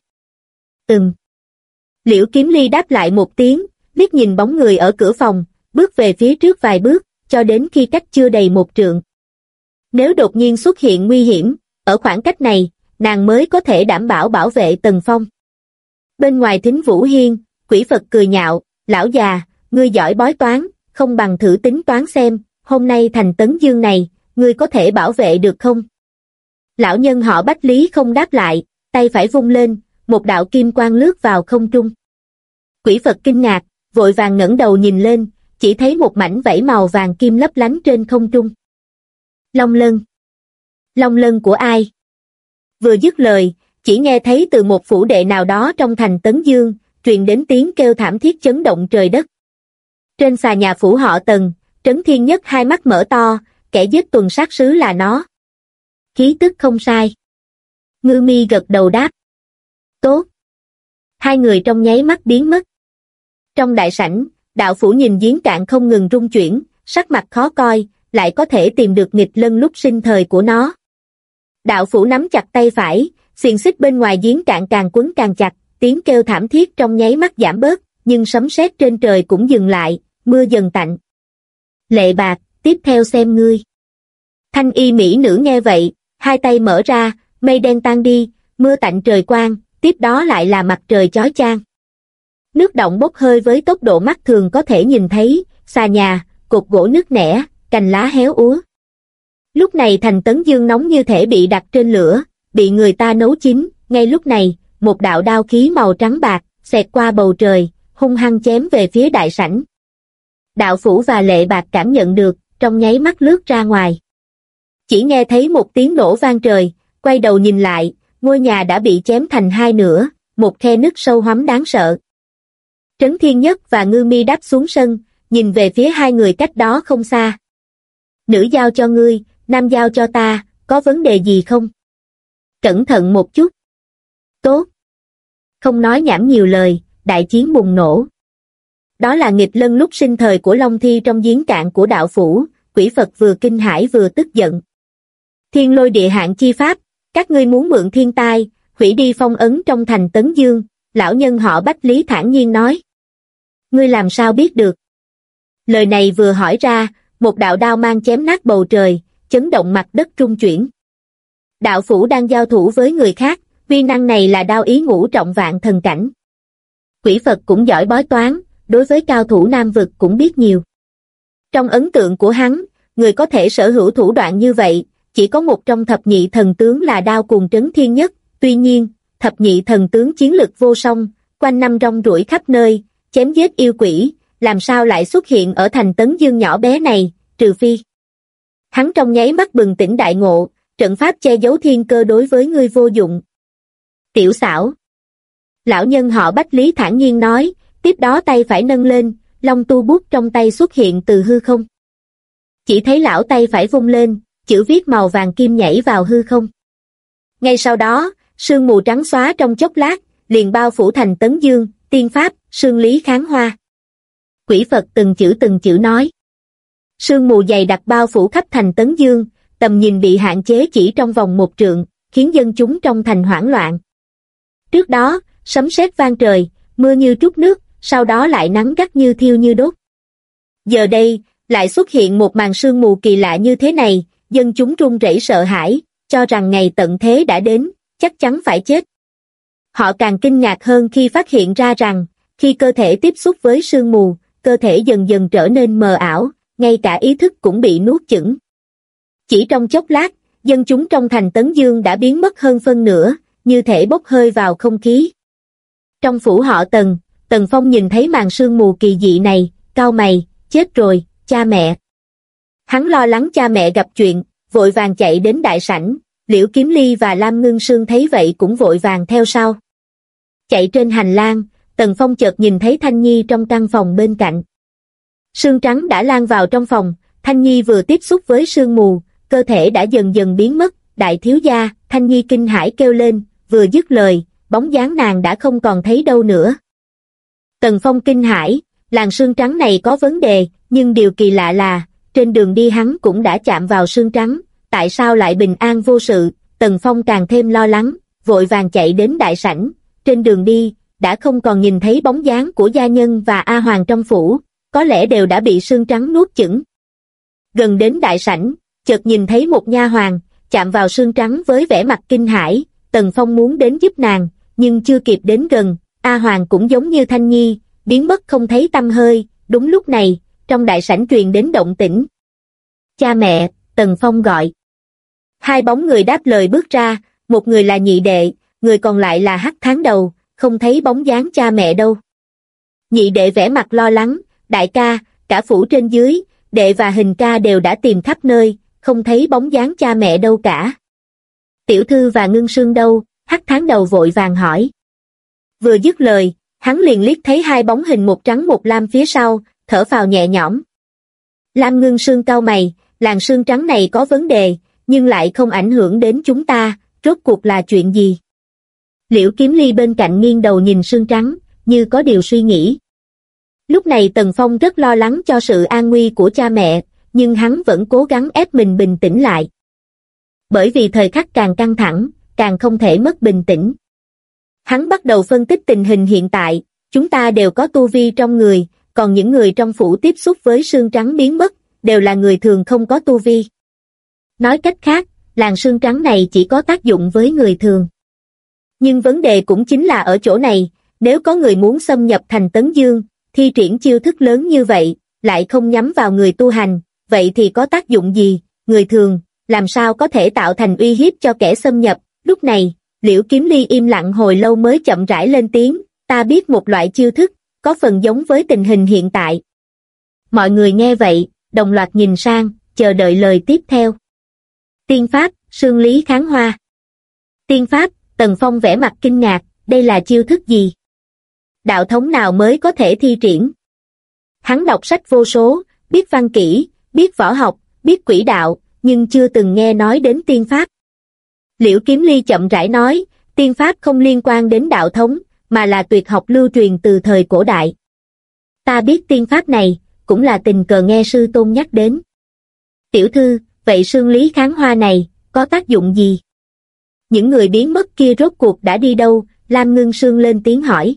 Liễu Kiếm Ly đáp lại một tiếng, liếc nhìn bóng người ở cửa phòng, bước về phía trước vài bước, cho đến khi cách chưa đầy 1 trượng. Nếu đột nhiên xuất hiện nguy hiểm, ở khoảng cách này, nàng mới có thể đảm bảo bảo vệ Tần Phong. Bên ngoài Thính Vũ Hiên, quỷ Phật cười nhạo, lão già, ngươi giỏi bói toán, không bằng thử tính toán xem, hôm nay thành Tấn Dương này, ngươi có thể bảo vệ được không? Lão nhân họ Bách Lý không đáp lại, tay phải vung lên, một đạo kim quang lướt vào không trung. Quỷ Phật kinh ngạc, vội vàng ngẩng đầu nhìn lên, chỉ thấy một mảnh vảy màu vàng kim lấp lánh trên không trung. Long lân. Long lân của ai? Vừa dứt lời, chỉ nghe thấy từ một phủ đệ nào đó trong thành Tấn Dương, truyền đến tiếng kêu thảm thiết chấn động trời đất. Trên xà nhà phủ họ Tần, Trấn Thiên Nhất hai mắt mở to, kẻ giết tuần sát sứ là nó. Khí tức không sai. Ngư Mi gật đầu đáp. Tốt. Hai người trong nháy mắt biến mất. Trong đại sảnh, đạo phủ nhìn giếng cạn không ngừng rung chuyển, sắc mặt khó coi, lại có thể tìm được nghịch lân lúc sinh thời của nó. Đạo phủ nắm chặt tay phải, xiềng xích bên ngoài giếng cạn càng quấn càng chặt, tiếng kêu thảm thiết trong nháy mắt giảm bớt, nhưng sấm sét trên trời cũng dừng lại, mưa dần tạnh. Lệ Bạc, tiếp theo xem ngươi. Thanh y mỹ nữ nghe vậy, hai tay mở ra, mây đen tan đi, mưa tạnh trời quang, tiếp đó lại là mặt trời chói chang. Nước động bốc hơi với tốc độ mắt thường có thể nhìn thấy, xà nhà, cột gỗ nứt nẻ, cành lá héo úa. Lúc này thành Tấn Dương nóng như thể bị đặt trên lửa, bị người ta nấu chín, ngay lúc này, một đạo đao khí màu trắng bạc, xẹt qua bầu trời, hung hăng chém về phía đại sảnh. Đạo Phủ và Lệ Bạc cảm nhận được, trong nháy mắt lướt ra ngoài. Chỉ nghe thấy một tiếng nổ vang trời, quay đầu nhìn lại, ngôi nhà đã bị chém thành hai nửa, một khe nứt sâu hoắm đáng sợ. Trấn Thiên Nhất và Ngư Mi đáp xuống sân, nhìn về phía hai người cách đó không xa. Nữ giao cho ngươi, nam giao cho ta, có vấn đề gì không? Cẩn thận một chút. Tốt. Không nói nhảm nhiều lời, đại chiến bùng nổ. Đó là nghịch lân lúc sinh thời của Long Thi trong giếng cạn của đạo phủ, quỷ Phật vừa kinh hãi vừa tức giận. Thiên Lôi Địa Hạn chi pháp, các ngươi muốn mượn thiên tai, hủy đi phong ấn trong thành Tấn Dương, lão nhân họ Bách Lý thản nhiên nói. Ngươi làm sao biết được? Lời này vừa hỏi ra, một đạo đao mang chém nát bầu trời, chấn động mặt đất rung chuyển. Đạo phủ đang giao thủ với người khác, uy năng này là đao ý ngũ trọng vạn thần cảnh. Quỷ Phật cũng giỏi bói toán, đối với cao thủ Nam vực cũng biết nhiều. Trong ấn tượng của hắn, người có thể sở hữu thủ đoạn như vậy, chỉ có một trong thập nhị thần tướng là Đao Cuồng Trấn Thiên Nhất, tuy nhiên, thập nhị thần tướng chiến lực vô song, quanh năm rong ruổi khắp nơi, chém giết yêu quỷ, làm sao lại xuất hiện ở thành Tấn Dương nhỏ bé này, trừ phi. Hắn trong nháy mắt bừng tỉnh đại ngộ, trận pháp che giấu thiên cơ đối với ngươi vô dụng. Tiểu xảo. Lão nhân họ Bách Lý thản nhiên nói, tiếp đó tay phải nâng lên, long tu bút trong tay xuất hiện từ hư không. Chỉ thấy lão tay phải vung lên, chữ viết màu vàng kim nhảy vào hư không. Ngay sau đó, Sương mù trắng xóa trong chốc lát, liền bao phủ thành Tấn Dương, tiên pháp, sương lý kháng hoa. Quỷ Phật từng chữ nói. Sương mù dày đặc bao phủ khắp thành Tấn Dương, tầm nhìn bị hạn chế chỉ trong vòng 1 trượng, khiến dân chúng trong thành hoảng loạn. Trước đó, sấm sét vang trời, mưa như trút nước, sau đó lại nắng gắt như thiêu như đốt. Giờ đây, lại xuất hiện một màn sương mù kỳ lạ như thế này, dân chúng run rẩy sợ hãi, cho rằng ngày tận thế đã đến, chắc chắn phải chết. Họ càng kinh ngạc hơn khi phát hiện ra rằng, khi cơ thể tiếp xúc với sương mù, cơ thể dần dần trở nên mờ ảo, ngay cả ý thức cũng bị nuốt chửng. Chỉ trong chốc lát, dân chúng trong thành Tấn Dương đã biến mất hơn phân nửa, như thể bốc hơi vào không khí. Trong phủ họ Tần, Tần Phong nhìn thấy màn sương mù kỳ dị này, cau mày, chết rồi, cha mẹ. Hắn lo lắng cha mẹ gặp chuyện, vội vàng chạy đến đại sảnh, Liễu Kiếm Ly và Lam Ngưng Sương thấy vậy cũng vội vàng theo sau. Chạy trên hành lang, Tần Phong chợt nhìn thấy Thanh Nhi trong căn phòng bên cạnh. Sương trắng đã lan vào trong phòng, Thanh Nhi vừa tiếp xúc với sương mù, cơ thể đã dần dần biến mất, đại thiếu gia, Thanh Nhi kinh hãi kêu lên, vừa dứt lời, bóng dáng nàng đã không còn thấy đâu nữa. Tần Phong kinh hãi, làn sương trắng này có vấn đề, nhưng điều kỳ lạ là, trên đường đi hắn cũng đã chạm vào sương trắng, tại sao lại bình an vô sự? Tần Phong càng thêm lo lắng, vội vàng chạy đến đại sảnh, trên đường đi, đã không còn nhìn thấy bóng dáng của gia nhân và A Hoàng trong phủ, có lẽ đều đã bị sương trắng nuốt chửng. Gần đến đại sảnh, chợt nhìn thấy một nha hoàn, chạm vào sương trắng với vẻ mặt kinh hãi, Tần Phong muốn đến giúp nàng, nhưng chưa kịp đến gần, A Hoàng cũng giống như Thanh Nhi, biến mất không thấy tăm hơi. Đúng lúc này, trong đại sảnh truyền đến động tĩnh. Cha mẹ, Tần Phong gọi. Hai bóng người đáp lời bước ra, một người là nhị đệ, người còn lại là Hắc Tháng Đầu, không thấy bóng dáng cha mẹ đâu. Nhị đệ vẻ mặt lo lắng, đại ca, cả phủ trên dưới, đệ và Hình ca đều đã tìm khắp nơi, không thấy bóng dáng cha mẹ đâu cả. Tiểu thư và Ngưng Sương đâu? Hắc Tháng Đầu vội vàng hỏi. Vừa dứt lời, hắn liền liếc thấy hai bóng hình một trắng một lam phía sau, thở phào nhẹ nhõm. Lam Ngưng Sương cau mày, làn sương trắng này có vấn đề, nhưng lại không ảnh hưởng đến chúng ta, rốt cuộc là chuyện gì? Liễu Kiếm Ly bên cạnh nghiêng đầu nhìn sương trắng, như có điều suy nghĩ. Lúc này Tần Phong rất lo lắng cho sự an nguy của cha mẹ, nhưng hắn vẫn cố gắng ép mình bình tĩnh lại. Bởi vì thời khắc càng căng thẳng, càng không thể mất bình tĩnh. Hắn bắt đầu phân tích tình hình hiện tại, chúng ta đều có tu vi trong người, còn những người trong phủ tiếp xúc với sương trắng biến mất, đều là người thường không có tu vi. Nói cách khác, làn sương trắng này chỉ có tác dụng với người thường. Nhưng vấn đề cũng chính là ở chỗ này, nếu có người muốn xâm nhập thành Tấn Dương, thi triển chiêu thức lớn như vậy, lại không nhắm vào người tu hành, vậy thì có tác dụng gì? Người thường, làm sao có thể tạo thành uy hiếp cho kẻ xâm nhập? Lúc này, Liễu Kiếm Ly im lặng hồi lâu mới chậm rãi lên tiếng, ta biết một loại chiêu thức, có phần giống với tình hình hiện tại. Mọi người nghe vậy, đồng loạt nhìn sang, chờ đợi lời tiếp theo. Tiên pháp, sương lý kháng hoa. Tiên pháp, Tần Phong vẻ mặt kinh ngạc, đây là chiêu thức gì? Đạo thống nào mới có thể thi triển? Hắn đọc sách vô số, biết văn kỹ, biết võ học, biết quỷ đạo, nhưng chưa từng nghe nói đến tiên pháp. Liễu Kiếm Ly chậm rãi nói, tiên pháp không liên quan đến đạo thống, mà là tuyệt học lưu truyền từ thời cổ đại. Ta biết tiên pháp này, cũng là tình cờ nghe sư tôn nhắc đến. Tiểu thư, vậy sương lý kháng hoa này, có tác dụng gì? Những người biến mất kia rốt cuộc đã đi đâu? Lam Ngưng Sương lên tiếng hỏi.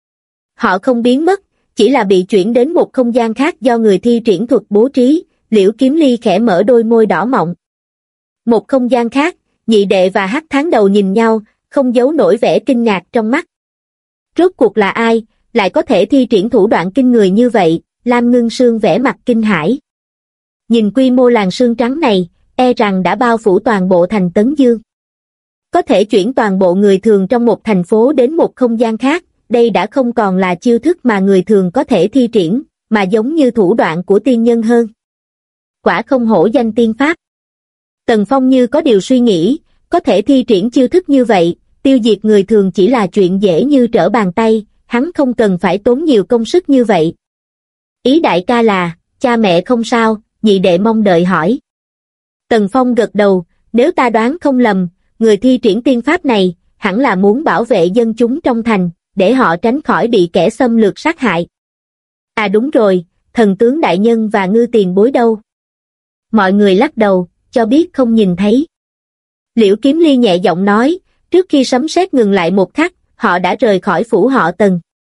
Họ không biến mất, chỉ là bị chuyển đến một không gian khác do người thi triển thuật bố trí. Liễu Kiếm Ly khẽ mở đôi môi đỏ mọng. Một không gian khác, nhị đệ và Hắc Tháng Đầu nhìn nhau, không giấu nổi vẻ kinh ngạc trong mắt. Rốt cuộc là ai, lại có thể thi triển thủ đoạn kinh người như vậy? Lam Ngưng Sương vẻ mặt kinh hãi. Nhìn quy mô làn sương trắng này, e rằng đã bao phủ toàn bộ thành Tấn Dương. Có thể chuyển toàn bộ người thường trong một thành phố đến một không gian khác, đây đã không còn là chiêu thức mà người thường có thể thi triển, mà giống như thủ đoạn của tiên nhân hơn. Quả không hổ danh tiên pháp. Tần Phong như có điều suy nghĩ, có thể thi triển chiêu thức như vậy, tiêu diệt người thường chỉ là chuyện dễ như trở bàn tay, hắn không cần phải tốn nhiều công sức như vậy. Ý đại ca là, cha mẹ không sao? Nhị đệ mong đợi hỏi. Tần Phong gật đầu, nếu ta đoán không lầm, người thi triển tiên pháp này, hẳn là muốn bảo vệ dân chúng trong thành, để họ tránh khỏi bị kẻ xâm lược sát hại. À đúng rồi, thần tướng đại nhân và Ngư tiền bối đâu? Mọi người lắc đầu, cho biết không nhìn thấy. Liễu Kiếm Ly nhẹ giọng nói, trước khi sấm sét ngừng lại một khắc, họ đã rời khỏi phủ họ Tần.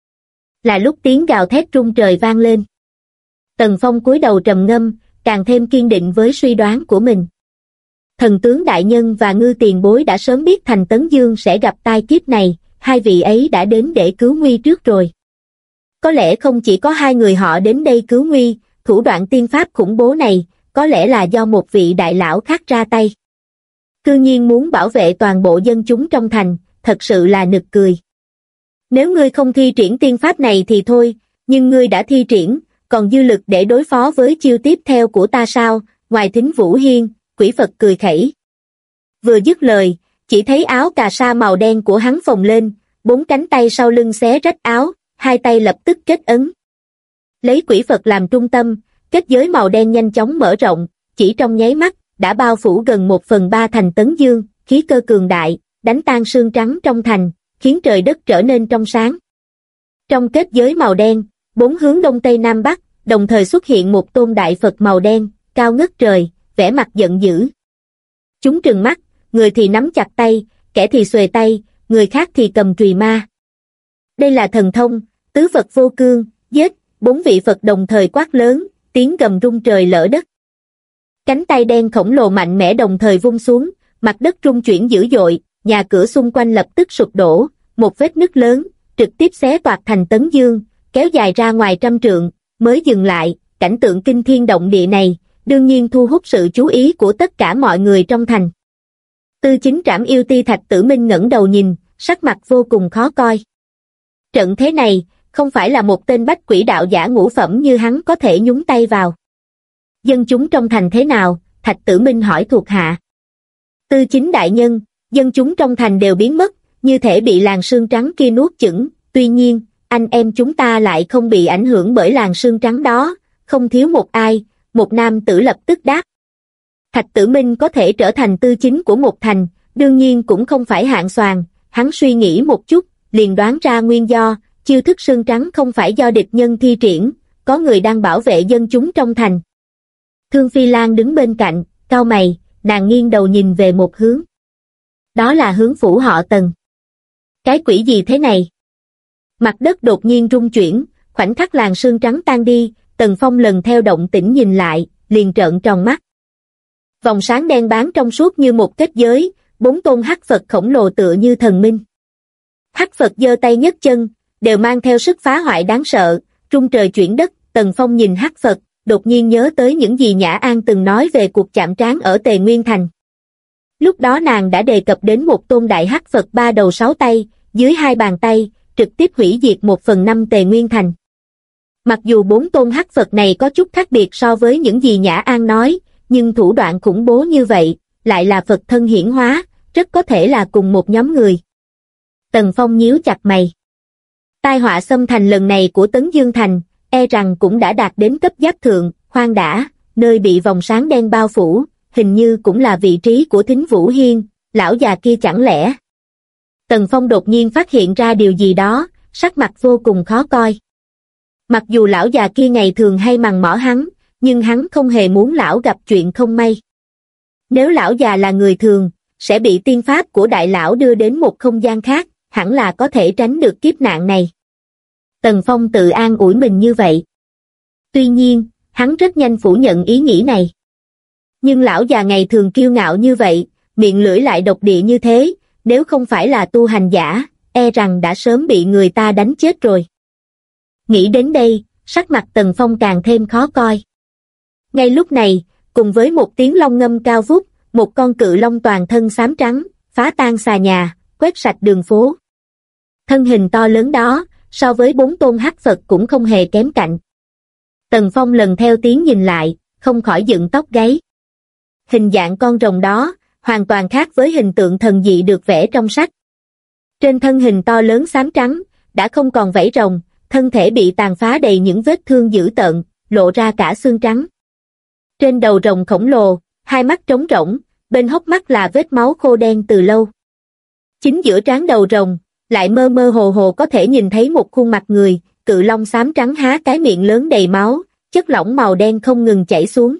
Là lúc tiếng gào thét rung trời vang lên. Tần Phong cúi đầu trầm ngâm, càng thêm kiên định với suy đoán của mình. Thần tướng đại nhân và Ngư tiền bối đã sớm biết thành Tấn Dương sẽ gặp tai kiếp này, hai vị ấy đã đến để cứu nguy trước rồi. Có lẽ không chỉ có hai người họ đến đây cứu nguy, thủ đoạn tiên pháp khủng bố này, có lẽ là do một vị đại lão khác ra tay. Cư nhiên muốn bảo vệ toàn bộ dân chúng trong thành, thật sự là nực cười. Nếu ngươi không thi triển tiên pháp này thì thôi, nhưng ngươi đã thi triển, còn dư lực để đối phó với chiêu tiếp theo của ta sao? Ngoài Thính Vũ Hiên, Quỷ Phật cười khẩy. Vừa dứt lời, chỉ thấy áo cà sa màu đen của hắn phồng lên, bốn cánh tay sau lưng xé rách áo, hai tay lập tức kết ấn. Lấy Quỷ Phật làm trung tâm, kết giới màu đen nhanh chóng mở rộng, chỉ trong nháy mắt, đã bao phủ gần 1/3 thành Tấn Dương, khí cơ cường đại, đánh tan sương trắng trong thành, khiến trời đất trở nên trong sáng. Trong kết giới màu đen, bốn hướng đông tây nam bắc, đồng thời xuất hiện một tôn đại Phật màu đen, cao ngất trời, vẻ mặt giận dữ. Chúng trừng mắt, người thì nắm chặt tay, kẻ thì xuề tay, người khác thì cầm chùy ma. Đây là thần thông, tứ Phật vô cương, giết, bốn vị Phật đồng thời quát lớn, tiếng gầm rung trời lở đất. Cánh tay đen khổng lồ mạnh mẽ đồng thời vung xuống, mặt đất rung chuyển dữ dội, nhà cửa xung quanh lập tức sụp đổ, một vết nứt lớn, trực tiếp xé toạc thành Tấn Dương, kéo dài ra ngoài trăm trượng, mới dừng lại. Cảnh tượng kinh thiên động địa này, đương nhiên thu hút sự chú ý của tất cả mọi người trong thành. Tư Chính Trảm Yêu Ti Thạch Tử Minh ngẩng đầu nhìn, sắc mặt vô cùng khó coi. Trận thế này, không phải là một tên bách quỷ đạo giả ngũ phẩm như hắn có thể nhúng tay vào. Dân chúng trong thành thế nào? Thạch Tử Minh hỏi thuộc hạ. Tư Chính đại nhân, dân chúng trong thành đều biến mất, như thể bị làn sương trắng kia nuốt chửng, tuy nhiên, anh em chúng ta lại không bị ảnh hưởng bởi làn sương trắng đó, không thiếu một ai, một nam tử lập tức đáp. Thạch Tử Minh có thể trở thành tư chính của một thành, đương nhiên cũng không phải hạng soàn, hắn suy nghĩ một chút, liền đoán ra nguyên do, chiêu thức sương trắng không phải do địch nhân thi triển, có người đang bảo vệ dân chúng trong thành. Thương Phi Lan đứng bên cạnh, cau mày, nàng nghiêng đầu nhìn về một hướng. Đó là hướng phủ họ Tần. Cái quỷ gì thế này? Mặt đất đột nhiên rung chuyển, khoảnh khắc làn sương trắng tan đi, Tần Phong lần theo động tĩnh nhìn lại, liền trợn tròn mắt. Vòng sáng đen bám trong suốt như một kết giới, bốn tôn hắc Phật khổng lồ tựa như thần minh. Hắc Phật giơ tay nhấc chân, đều mang theo sức phá hoại đáng sợ, rung trời chuyển đất. Tần Phong nhìn hắc Phật, đột nhiên nhớ tới những gì Nhã An từng nói về cuộc chạm trán ở Tề Nguyên Thành. Lúc đó nàng đã đề cập đến một tôn đại hắc Phật 3 đầu 6 tay, dưới 2 bàn tay, trực tiếp hủy diệt 1/5 Tề Nguyên Thành. Mặc dù 4 tôn hắc Phật này có chút khác biệt so với những gì Nhã An nói, nhưng thủ đoạn khủng bố như vậy, lại là Phật thân hiển hóa, rất có thể là cùng một nhóm người. Tần Phong nhíu chặt mày. Tai họa xâm thành lần này của Tấn Dương Thành, e rằng cũng đã đạt đến cấp giáp thượng. Khoan đã, nơi bị vòng sáng đen bao phủ, hình như cũng là vị trí của Thính Vũ Hiên, lão già kia chẳng lẽ? Tần Phong đột nhiên phát hiện ra điều gì đó, sắc mặt vô cùng khó coi. Mặc dù lão già kia ngày thường hay mằn mỏ hắn, nhưng hắn không hề muốn lão gặp chuyện không may. Nếu lão già là người thường, sẽ bị tiên pháp của đại lão đưa đến một không gian khác, hẳn là có thể tránh được kiếp nạn này. Tần Phong tự an ủi mình như vậy. Tuy nhiên, hắn rất nhanh phủ nhận ý nghĩ này. Nhưng lão già ngày thường kiêu ngạo như vậy, miệng lưỡi lại độc địa như thế, nếu không phải là tu hành giả, e rằng đã sớm bị người ta đánh chết rồi. Nghĩ đến đây, sắc mặt Tần Phong càng thêm khó coi. Ngay lúc này, cùng với một tiếng long ngâm cao vút, một con cự long toàn thân xám trắng, phá tan xà nhà, quét sạch đường phố. Thân hình to lớn đó, so với 4 tôn hắc Phật cũng không hề kém cạnh. Tần Phong lần theo tiếng nhìn lại, không khỏi dựng tóc gáy. Hình dạng con rồng đó, hoàn toàn khác với hình tượng thần dị được vẽ trong sách. Trên thân hình to lớn xám trắng, đã không còn vảy rồng, thân thể bị tàn phá đầy những vết thương dữ tợn, lộ ra cả xương trắng. Trên đầu rồng khổng lồ, hai mắt trống rỗng, bên hốc mắt là vết máu khô đen từ lâu. Chính giữa trán đầu rồng, lại mơ mơ hồ hồ có thể nhìn thấy một khuôn mặt người, cự long xám trắng há cái miệng lớn đầy máu, chất lỏng màu đen không ngừng chảy xuống.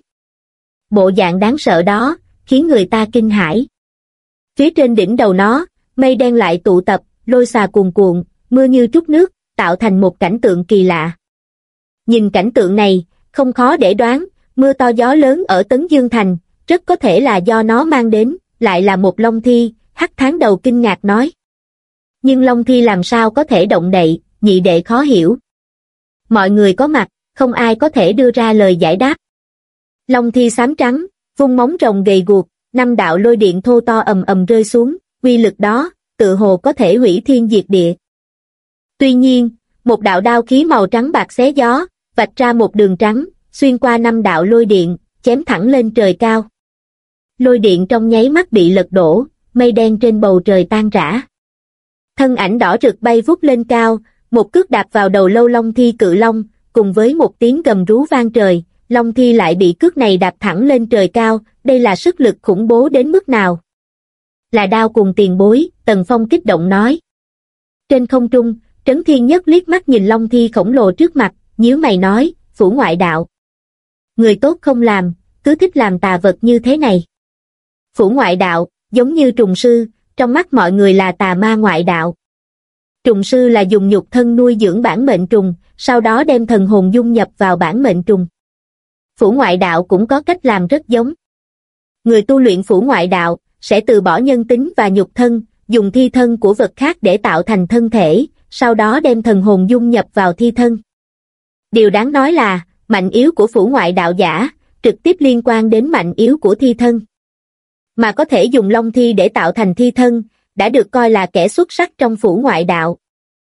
Bộ dạng đáng sợ đó, khiến người ta kinh hãi. Phía trên đỉnh đầu nó, mây đen lại tụ tập, lôi xà cuồn cuộn, mưa như trút nước, tạo thành một cảnh tượng kỳ lạ. Nhìn cảnh tượng này, không khó để đoán, mưa to gió lớn ở Tấn Dương Thành, rất có thể là do nó mang đến, lại là một long thi, Hắc Tháng Đầu kinh ngạc nói. Nhưng long thi làm sao có thể động đậy, nhị đệ khó hiểu. Mọi người có mặt, không ai có thể đưa ra lời giải đáp. Long thi xám trắng, vung móng rồng gầy guộc, 5 đạo lôi điện thô to ầm ầm rơi xuống, uy lực đó, tựa hồ có thể hủy thiên diệt địa. Tuy nhiên, một đạo đao khí màu trắng bạc xé gió, vạch ra một đường trắng, xuyên qua 5 đạo lôi điện, chém thẳng lên trời cao. Lôi điện trong nháy mắt bị lật đổ, mây đen trên bầu trời tan rã. Thân ảnh đỏ rực bay vút lên cao, một cước đạp vào đầu lâu long thi cự long, cùng với một tiếng gầm rú vang trời, long thi lại bị cước này đạp thẳng lên trời cao, đây là sức lực khủng bố đến mức nào? Là đao cùng tiền bối, Tần Phong kích động nói. Trên không trung, Trấn Thiên Nhất liếc mắt nhìn long thi khổng lồ trước mặt, nhíu mày nói, Phủ ngoại đạo. Người tốt không làm, cứ thích làm tà vật như thế này. Phủ ngoại đạo, giống như trùng sư, trong mắt mọi người là tà ma ngoại đạo. Trùng sư là dùng nhục thân nuôi dưỡng bản mệnh trùng, sau đó đem thần hồn dung nhập vào bản mệnh trùng. Phủ ngoại đạo cũng có cách làm rất giống. Người tu luyện phủ ngoại đạo sẽ từ bỏ nhân tính và nhục thân, dùng thi thân của vật khác để tạo thành thân thể, sau đó đem thần hồn dung nhập vào thi thân. Điều đáng nói là, mạnh yếu của phủ ngoại đạo giả, trực tiếp liên quan đến mạnh yếu của thi thân. Mà có thể dùng long thi để tạo thành thi thân, đã được coi là kẻ xuất sắc trong phủ ngoại đạo.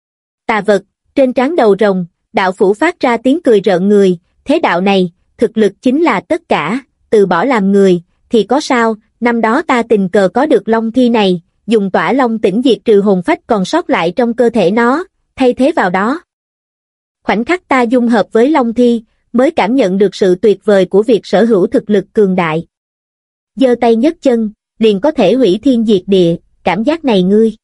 Tà vật, trên trán đầu rồng, đạo phủ phát ra tiếng cười rợn người, thế đạo này, thực lực chính là tất cả, từ bỏ làm người, thì có sao, năm đó ta tình cờ có được long thi này, dùng tỏa long tỉnh diệt trừ hồn phách còn sót lại trong cơ thể nó, thay thế vào đó. Khoảnh khắc ta dung hợp với long thi, mới cảm nhận được sự tuyệt vời của việc sở hữu thực lực cường đại. Giơ tay nhấc chân, liền có thể hủy thiên diệt địa, cảm giác này ngươi.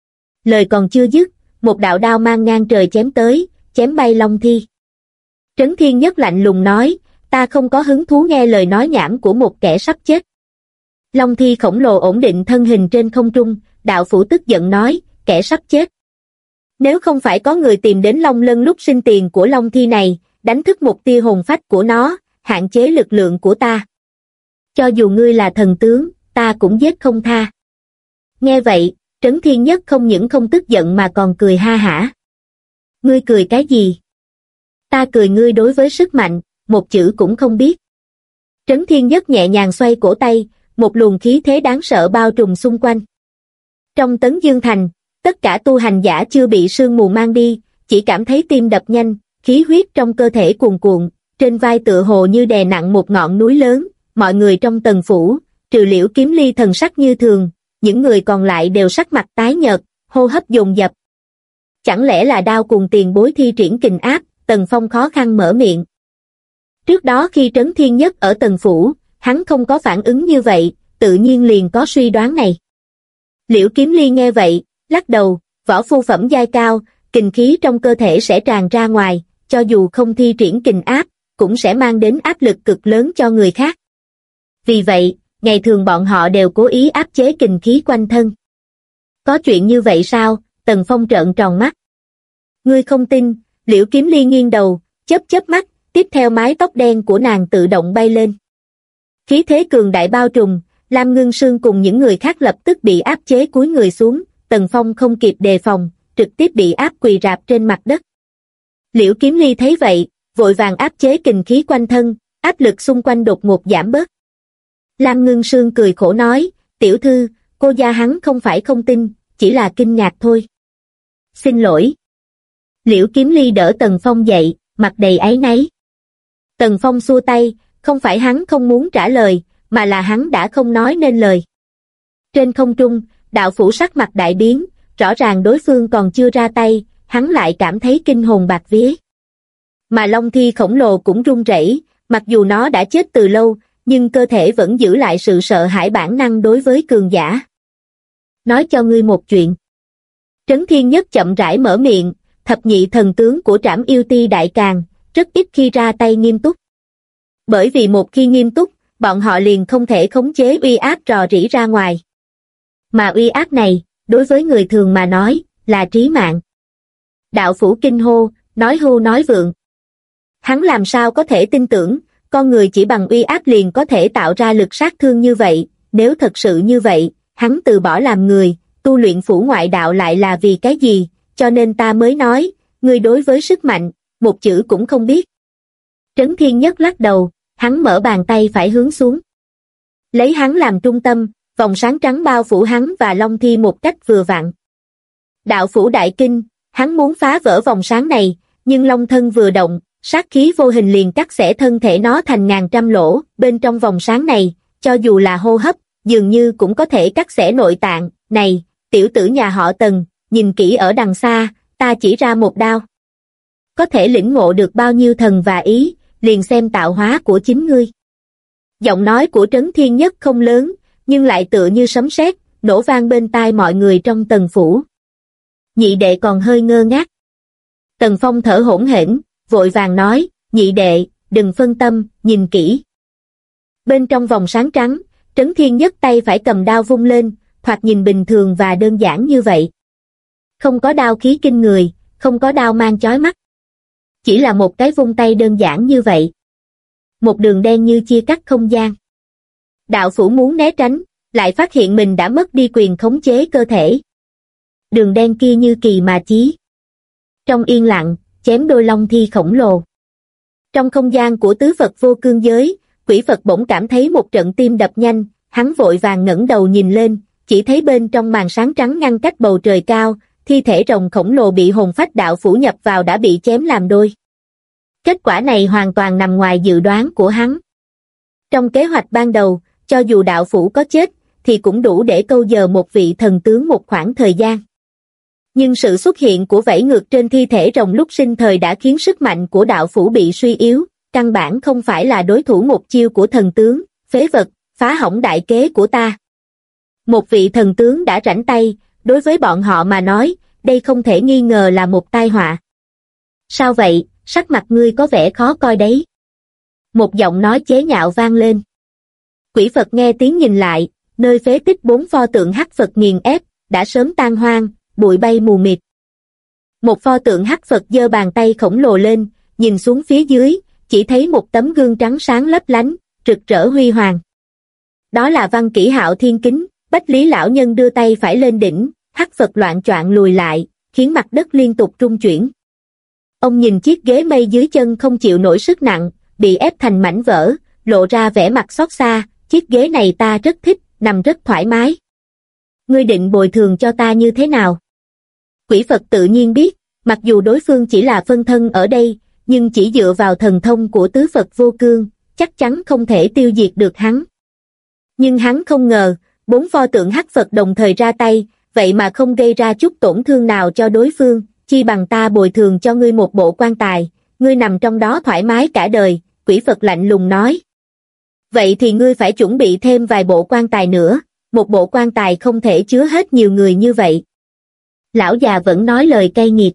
Lời còn chưa dứt, một đạo đao mang ngang trời chém tới, chém bay long thi. Trấn Thiên Nhất lạnh lùng nói, ta không có hứng thú nghe lời nói nhảm của một kẻ sắp chết. Long thi khổng lồ ổn định thân hình trên không trung, đạo phủ tức giận nói, kẻ sắp chết. Nếu không phải có người tìm đến Long Lân lúc sinh tiền của long thi này, đánh thức một tia hồn phách của nó, hạn chế lực lượng của ta. Cho dù ngươi là thần tướng, ta cũng giết không tha. Nghe vậy, Trấn Thiên Nhất không những không tức giận mà còn cười ha hả. Ngươi cười cái gì? Ta cười ngươi đối với sức mạnh, một chữ cũng không biết. Trấn Thiên Nhất nhẹ nhàng xoay cổ tay, một luồng khí thế đáng sợ bao trùm xung quanh. Trong Tấn Dương Thành, tất cả tu hành giả chưa bị sương mù mang đi, chỉ cảm thấy tim đập nhanh, khí huyết trong cơ thể cuồn cuộn, trên vai tựa hồ như đè nặng một ngọn núi lớn, mọi người trong Tần phủ, trừ Liễu Kiếm Ly thần sắc như thường, những người còn lại đều sắc mặt tái nhợt, hô hấp dồn dập. Chẳng lẽ là đao cùng tiền bối thi triển kình áp? Tần Phong khó khăn mở miệng. Trước đó khi Trấn Thiên Nhất ở Tần phủ, hắn không có phản ứng như vậy, tự nhiên liền có suy đoán này. Liễu Kiếm Ly nghe vậy, lắc đầu, võ phu phẩm giai cao, kình khí trong cơ thể sẽ tràn ra ngoài, cho dù không thi triển kình áp, cũng sẽ mang đến áp lực cực lớn cho người khác. Vì vậy, ngày thường bọn họ đều cố ý áp chế kình khí quanh thân. Có chuyện như vậy sao? Tần Phong trợn tròn mắt. Ngươi không tin? Liễu Kiếm Ly nghiêng đầu, chớp chớp mắt, tiếp theo mái tóc đen của nàng tự động bay lên. Khí thế cường đại bao trùm, Lam Ngưng Sương cùng những người khác lập tức bị áp chế cúi người xuống, Tần Phong không kịp đề phòng, trực tiếp bị áp quỳ rạp trên mặt đất. Liễu Kiếm Ly thấy vậy, vội vàng áp chế kình khí quanh thân, áp lực xung quanh đột ngột giảm bớt. Lam Ngưng Sương cười khổ nói, tiểu thư, cô gia hắn không phải không tin, chỉ là kinh ngạc thôi. Xin lỗi. Liễu Kiếm Ly đỡ Tần Phong dậy, mặt đầy áy náy. Tần Phong xua tay, không phải hắn không muốn trả lời, mà là hắn đã không nói nên lời. Trên không trung, đạo phủ sắc mặt đại biến, rõ ràng đối phương còn chưa ra tay, hắn lại cảm thấy kinh hồn bạt vía. Mà long thi khổng lồ cũng run rẩy, mặc dù nó đã chết từ lâu, nhưng cơ thể vẫn giữ lại sự sợ hãi bản năng đối với cường giả. Nói cho ngươi một chuyện. Trấn Thiên Nhất chậm rãi mở miệng, thập nhị thần tướng của Trảm Yêu Ti Đại Càn, rất ít khi ra tay nghiêm túc. Bởi vì một khi nghiêm túc, bọn họ liền không thể khống chế uy áp rò rỉ ra ngoài. Mà uy áp này, đối với người thường mà nói, là trí mạng. Đạo Phủ kinh hô, nói hưu nói vượng. Hắn làm sao có thể tin tưởng, con người chỉ bằng uy áp liền có thể tạo ra lực sát thương như vậy, nếu thật sự như vậy, hắn từ bỏ làm người, tu luyện phủ ngoại đạo lại là vì cái gì, cho nên ta mới nói, ngươi đối với sức mạnh, một chữ cũng không biết. Trấn Thiên Nhất lắc đầu, hắn mở bàn tay phải hướng xuống. Lấy hắn làm trung tâm, vòng sáng trắng bao phủ hắn và Long Thi một cách vừa vặn. Đạo Phủ đại kinh, hắn muốn phá vỡ vòng sáng này, nhưng Long thân vừa động, sát khí vô hình liền cắt xẻ thân thể nó thành ngàn trăm lỗ, bên trong vòng sáng này, cho dù là hô hấp, dường như cũng có thể cắt xẻ nội tạng. Này, tiểu tử nhà họ Tần, nhìn kỹ ở đằng xa, ta chỉ ra một đao. Có thể lĩnh ngộ được bao nhiêu thần và ý, liền xem tạo hóa của chính ngươi. Giọng nói của Trấn Thiên Nhất không lớn, nhưng lại tựa như sấm sét, nổ vang bên tai mọi người trong Tần phủ. Nhị đệ còn hơi ngơ ngác. Tần Phong thở hổn hển, vội vàng nói, nhị đệ, đừng phân tâm, nhìn kỹ. Bên trong vòng sáng trắng, Trấn Thiên Nhất tay phải cầm đao vung lên, thoạt nhìn bình thường và đơn giản như vậy. Không có đao khí kinh người, không có đao mang chói mắt. Chỉ là một cái vung tay đơn giản như vậy. Một đường đen như chia cắt không gian. Đạo Phủ muốn né tránh, lại phát hiện mình đã mất đi quyền khống chế cơ thể. Đường đen kia như kỳ mà chí. Trong yên lặng, chém đôi long thi khổng lồ. Trong không gian của tứ Phật vô cương giới, Quỷ Phật bỗng cảm thấy một trận tim đập nhanh, hắn vội vàng ngẩng đầu nhìn lên, chỉ thấy bên trong màn sáng trắng ngăn cách bầu trời cao, thi thể rồng khổng lồ bị hồn phách đạo phủ nhập vào đã bị chém làm đôi. Kết quả này hoàn toàn nằm ngoài dự đoán của hắn. Trong kế hoạch ban đầu, cho dù đạo phủ có chết, thì cũng đủ để câu giờ một vị thần tướng một khoảng thời gian. Nhưng sự xuất hiện của vảy ngược trên thi thể rồng lúc sinh thời đã khiến sức mạnh của đạo phủ bị suy yếu, căn bản không phải là đối thủ một chiêu của thần tướng, phế vật, phá hỏng đại kế của ta. Một vị thần tướng đã rảnh tay, đối với bọn họ mà nói, đây không thể nghi ngờ là một tai họa. Sao vậy, sắc mặt ngươi có vẻ khó coi đấy. Một giọng nói chế nhạo vang lên. Quỷ Phật nghe tiếng nhìn lại, nơi phế tích 4 pho tượng hắc Phật nghiền ép, đã sớm tan hoang, bụi bay mù mịt. Một pho tượng hắc Phật giơ bàn tay khổng lồ lên, nhìn xuống phía dưới, chỉ thấy một tấm gương trắng sáng lấp lánh, rực rỡ huy hoàng. Đó là Văn Kỷ Hạo Thiên Kính. Bách Lý lão nhân đưa tay phải lên đỉnh, hắc Phật loạng choạng lùi lại, khiến mặt đất liên tục rung chuyển. Ông nhìn chiếc ghế mây dưới chân không chịu nổi sức nặng, bị ép thành mảnh vỡ, lộ ra vẻ mặt xót xa, chiếc ghế này ta rất thích, nằm rất thoải mái. Ngươi định bồi thường cho ta như thế nào? Quỷ Phật tự nhiên biết, mặc dù đối phương chỉ là phân thân ở đây, nhưng chỉ dựa vào thần thông của tứ Phật vô cương, chắc chắn không thể tiêu diệt được hắn. Nhưng hắn không ngờ, 4 pho tượng hắc Phật đồng thời ra tay, vậy mà không gây ra chút tổn thương nào cho đối phương, chi bằng ta bồi thường cho ngươi một bộ quan tài, ngươi nằm trong đó thoải mái cả đời, Quỷ Phật lạnh lùng nói. Vậy thì ngươi phải chuẩn bị thêm vài bộ quan tài nữa, một bộ quan tài không thể chứa hết nhiều người như vậy. Lão già vẫn nói lời cay nghiệt.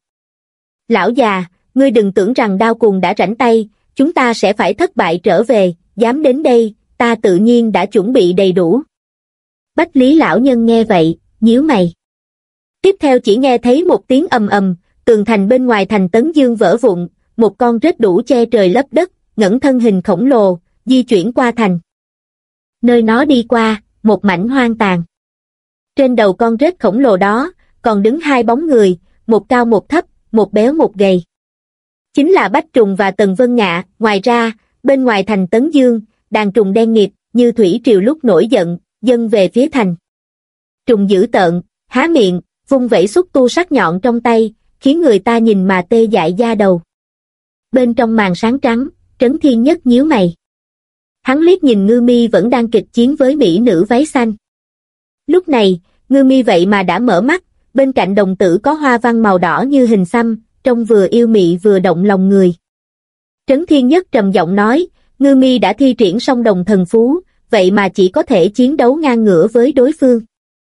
Lão già, ngươi đừng tưởng rằng đao cùng đã rảnh tay, chúng ta sẽ phải thất bại trở về, dám đến đây, ta tự nhiên đã chuẩn bị đầy đủ. Bách Lý lão nhân nghe vậy, nhíu mày. Tiếp theo chỉ nghe thấy một tiếng ầm ầm, tường thành bên ngoài thành Tấn Dương vỡ vụn, một con rết đủ che trời lấp đất, ngẩng thân hình khổng lồ, di chuyển qua thành. Nơi nó đi qua, một mảnh hoang tàn. Trên đầu con rết khổng lồ đó, còn đứng 2 bóng người, một cao một thấp, một béo một gầy. Chính là Bách Trùng và Tần Vân Ngạ. Ngoài ra, bên ngoài thành Tấn Dương, đàn trùng đen nghịt, như thủy triều lúc nổi giận, dâng về phía thành. Trùng dữ tợn, há miệng, vung vẩy xúc tu sắc nhọn trong tay, khiến người ta nhìn mà tê dại da đầu. Bên trong màn sáng trắng, Trấn Thiên Nhất nhíu mày. Hắn liếc nhìn Ngư Mi vẫn đang kịch chiến với mỹ nữ váy xanh. Lúc này, Ngư Mi vậy mà đã mở mắt, bên cạnh đồng tử có hoa văn màu đỏ như hình xăm, trông vừa yêu mị vừa động lòng người. Trấn Thiên Nhất trầm giọng nói, Ngư Mi đã thi triển song đồng thần phú, vậy mà chỉ có thể chiến đấu ngang ngửa với đối phương.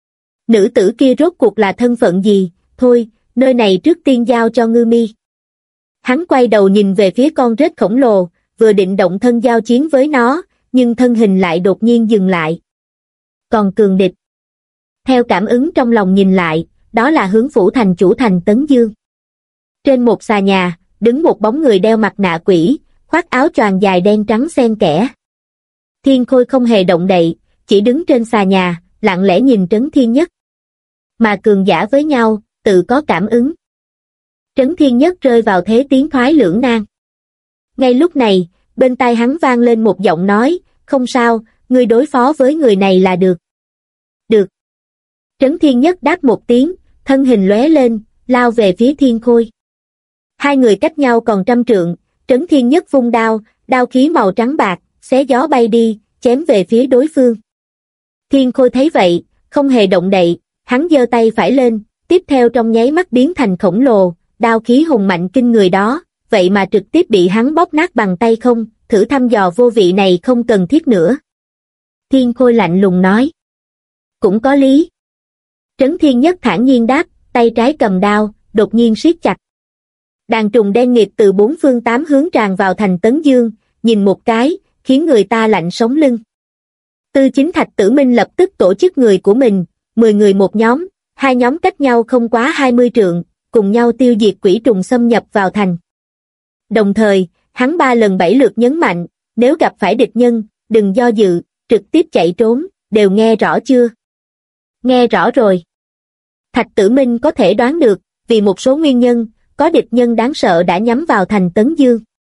Nữ tử kia rốt cuộc là thân phận gì? Thôi, nơi này trước tiên giao cho Ngư Mi. Hắn quay đầu nhìn về phía con rết khổng lồ, vừa định động thân giao chiến với nó, nhưng thân hình lại đột nhiên dừng lại. Còn cường địch. Theo cảm ứng trong lòng nhìn lại, đó là hướng phủ thành chủ thành Tấn Dương. Trên một xà nhà, đứng một bóng người đeo mặt nạ quỷ, khoác áo choàng dài đen trắng xen kẽ. Thiên Khôi không hề động đậy, chỉ đứng trên xà nhà, lặng lẽ nhìn Trấn Thiên Nhất. Mà cường giả với nhau, tự có cảm ứng. Trấn Thiên Nhất rơi vào thế tiến thoái lưỡng nan. Ngay lúc này, bên tai hắn vang lên một giọng nói, không sao, ngươi đối phó với người này là được. Được. Trấn Thiên Nhất đáp một tiếng, thân hình lóe lên, lao về phía Thiên Khôi. Hai người cách nhau còn trăm trượng, Trấn Thiên Nhất vung đao, đao khí màu trắng bạc, xé gió bay đi, chém về phía đối phương. Thiên Khôi thấy vậy, không hề động đậy, hắn giơ tay phải lên, tiếp theo trong nháy mắt biến thành khổng lồ, đao khí hùng mạnh kinh người đó, vậy mà trực tiếp bị hắn bóp nát bằng tay không, thử thăm dò vô vị này không cần thiết nữa. Thiên Khôi lạnh lùng nói. Cũng có lý. Trấn Thiên Nhất thản nhiên đáp, tay trái cầm đao, đột nhiên siết chặt. Đàn trùng đen nghịt từ bốn phương tám hướng tràn vào thành Tấn Dương, nhìn một cái, khiến người ta lạnh sống lưng. Tư Chính Thạch Tử Minh lập tức tổ chức người của mình, 10 người một nhóm, hai nhóm cách nhau không quá 20 trượng, cùng nhau tiêu diệt quỷ trùng xâm nhập vào thành. Đồng thời, hắn 3 lần 7 lượt nhấn mạnh, nếu gặp phải địch nhân, đừng do dự, trực tiếp chạy trốn, đều nghe rõ chưa? Nghe rõ rồi. Thạch Tử Minh có thể đoán được, vì một số nguyên nhân, có địch nhân đáng sợ đã nhắm vào thành Tấn Dương.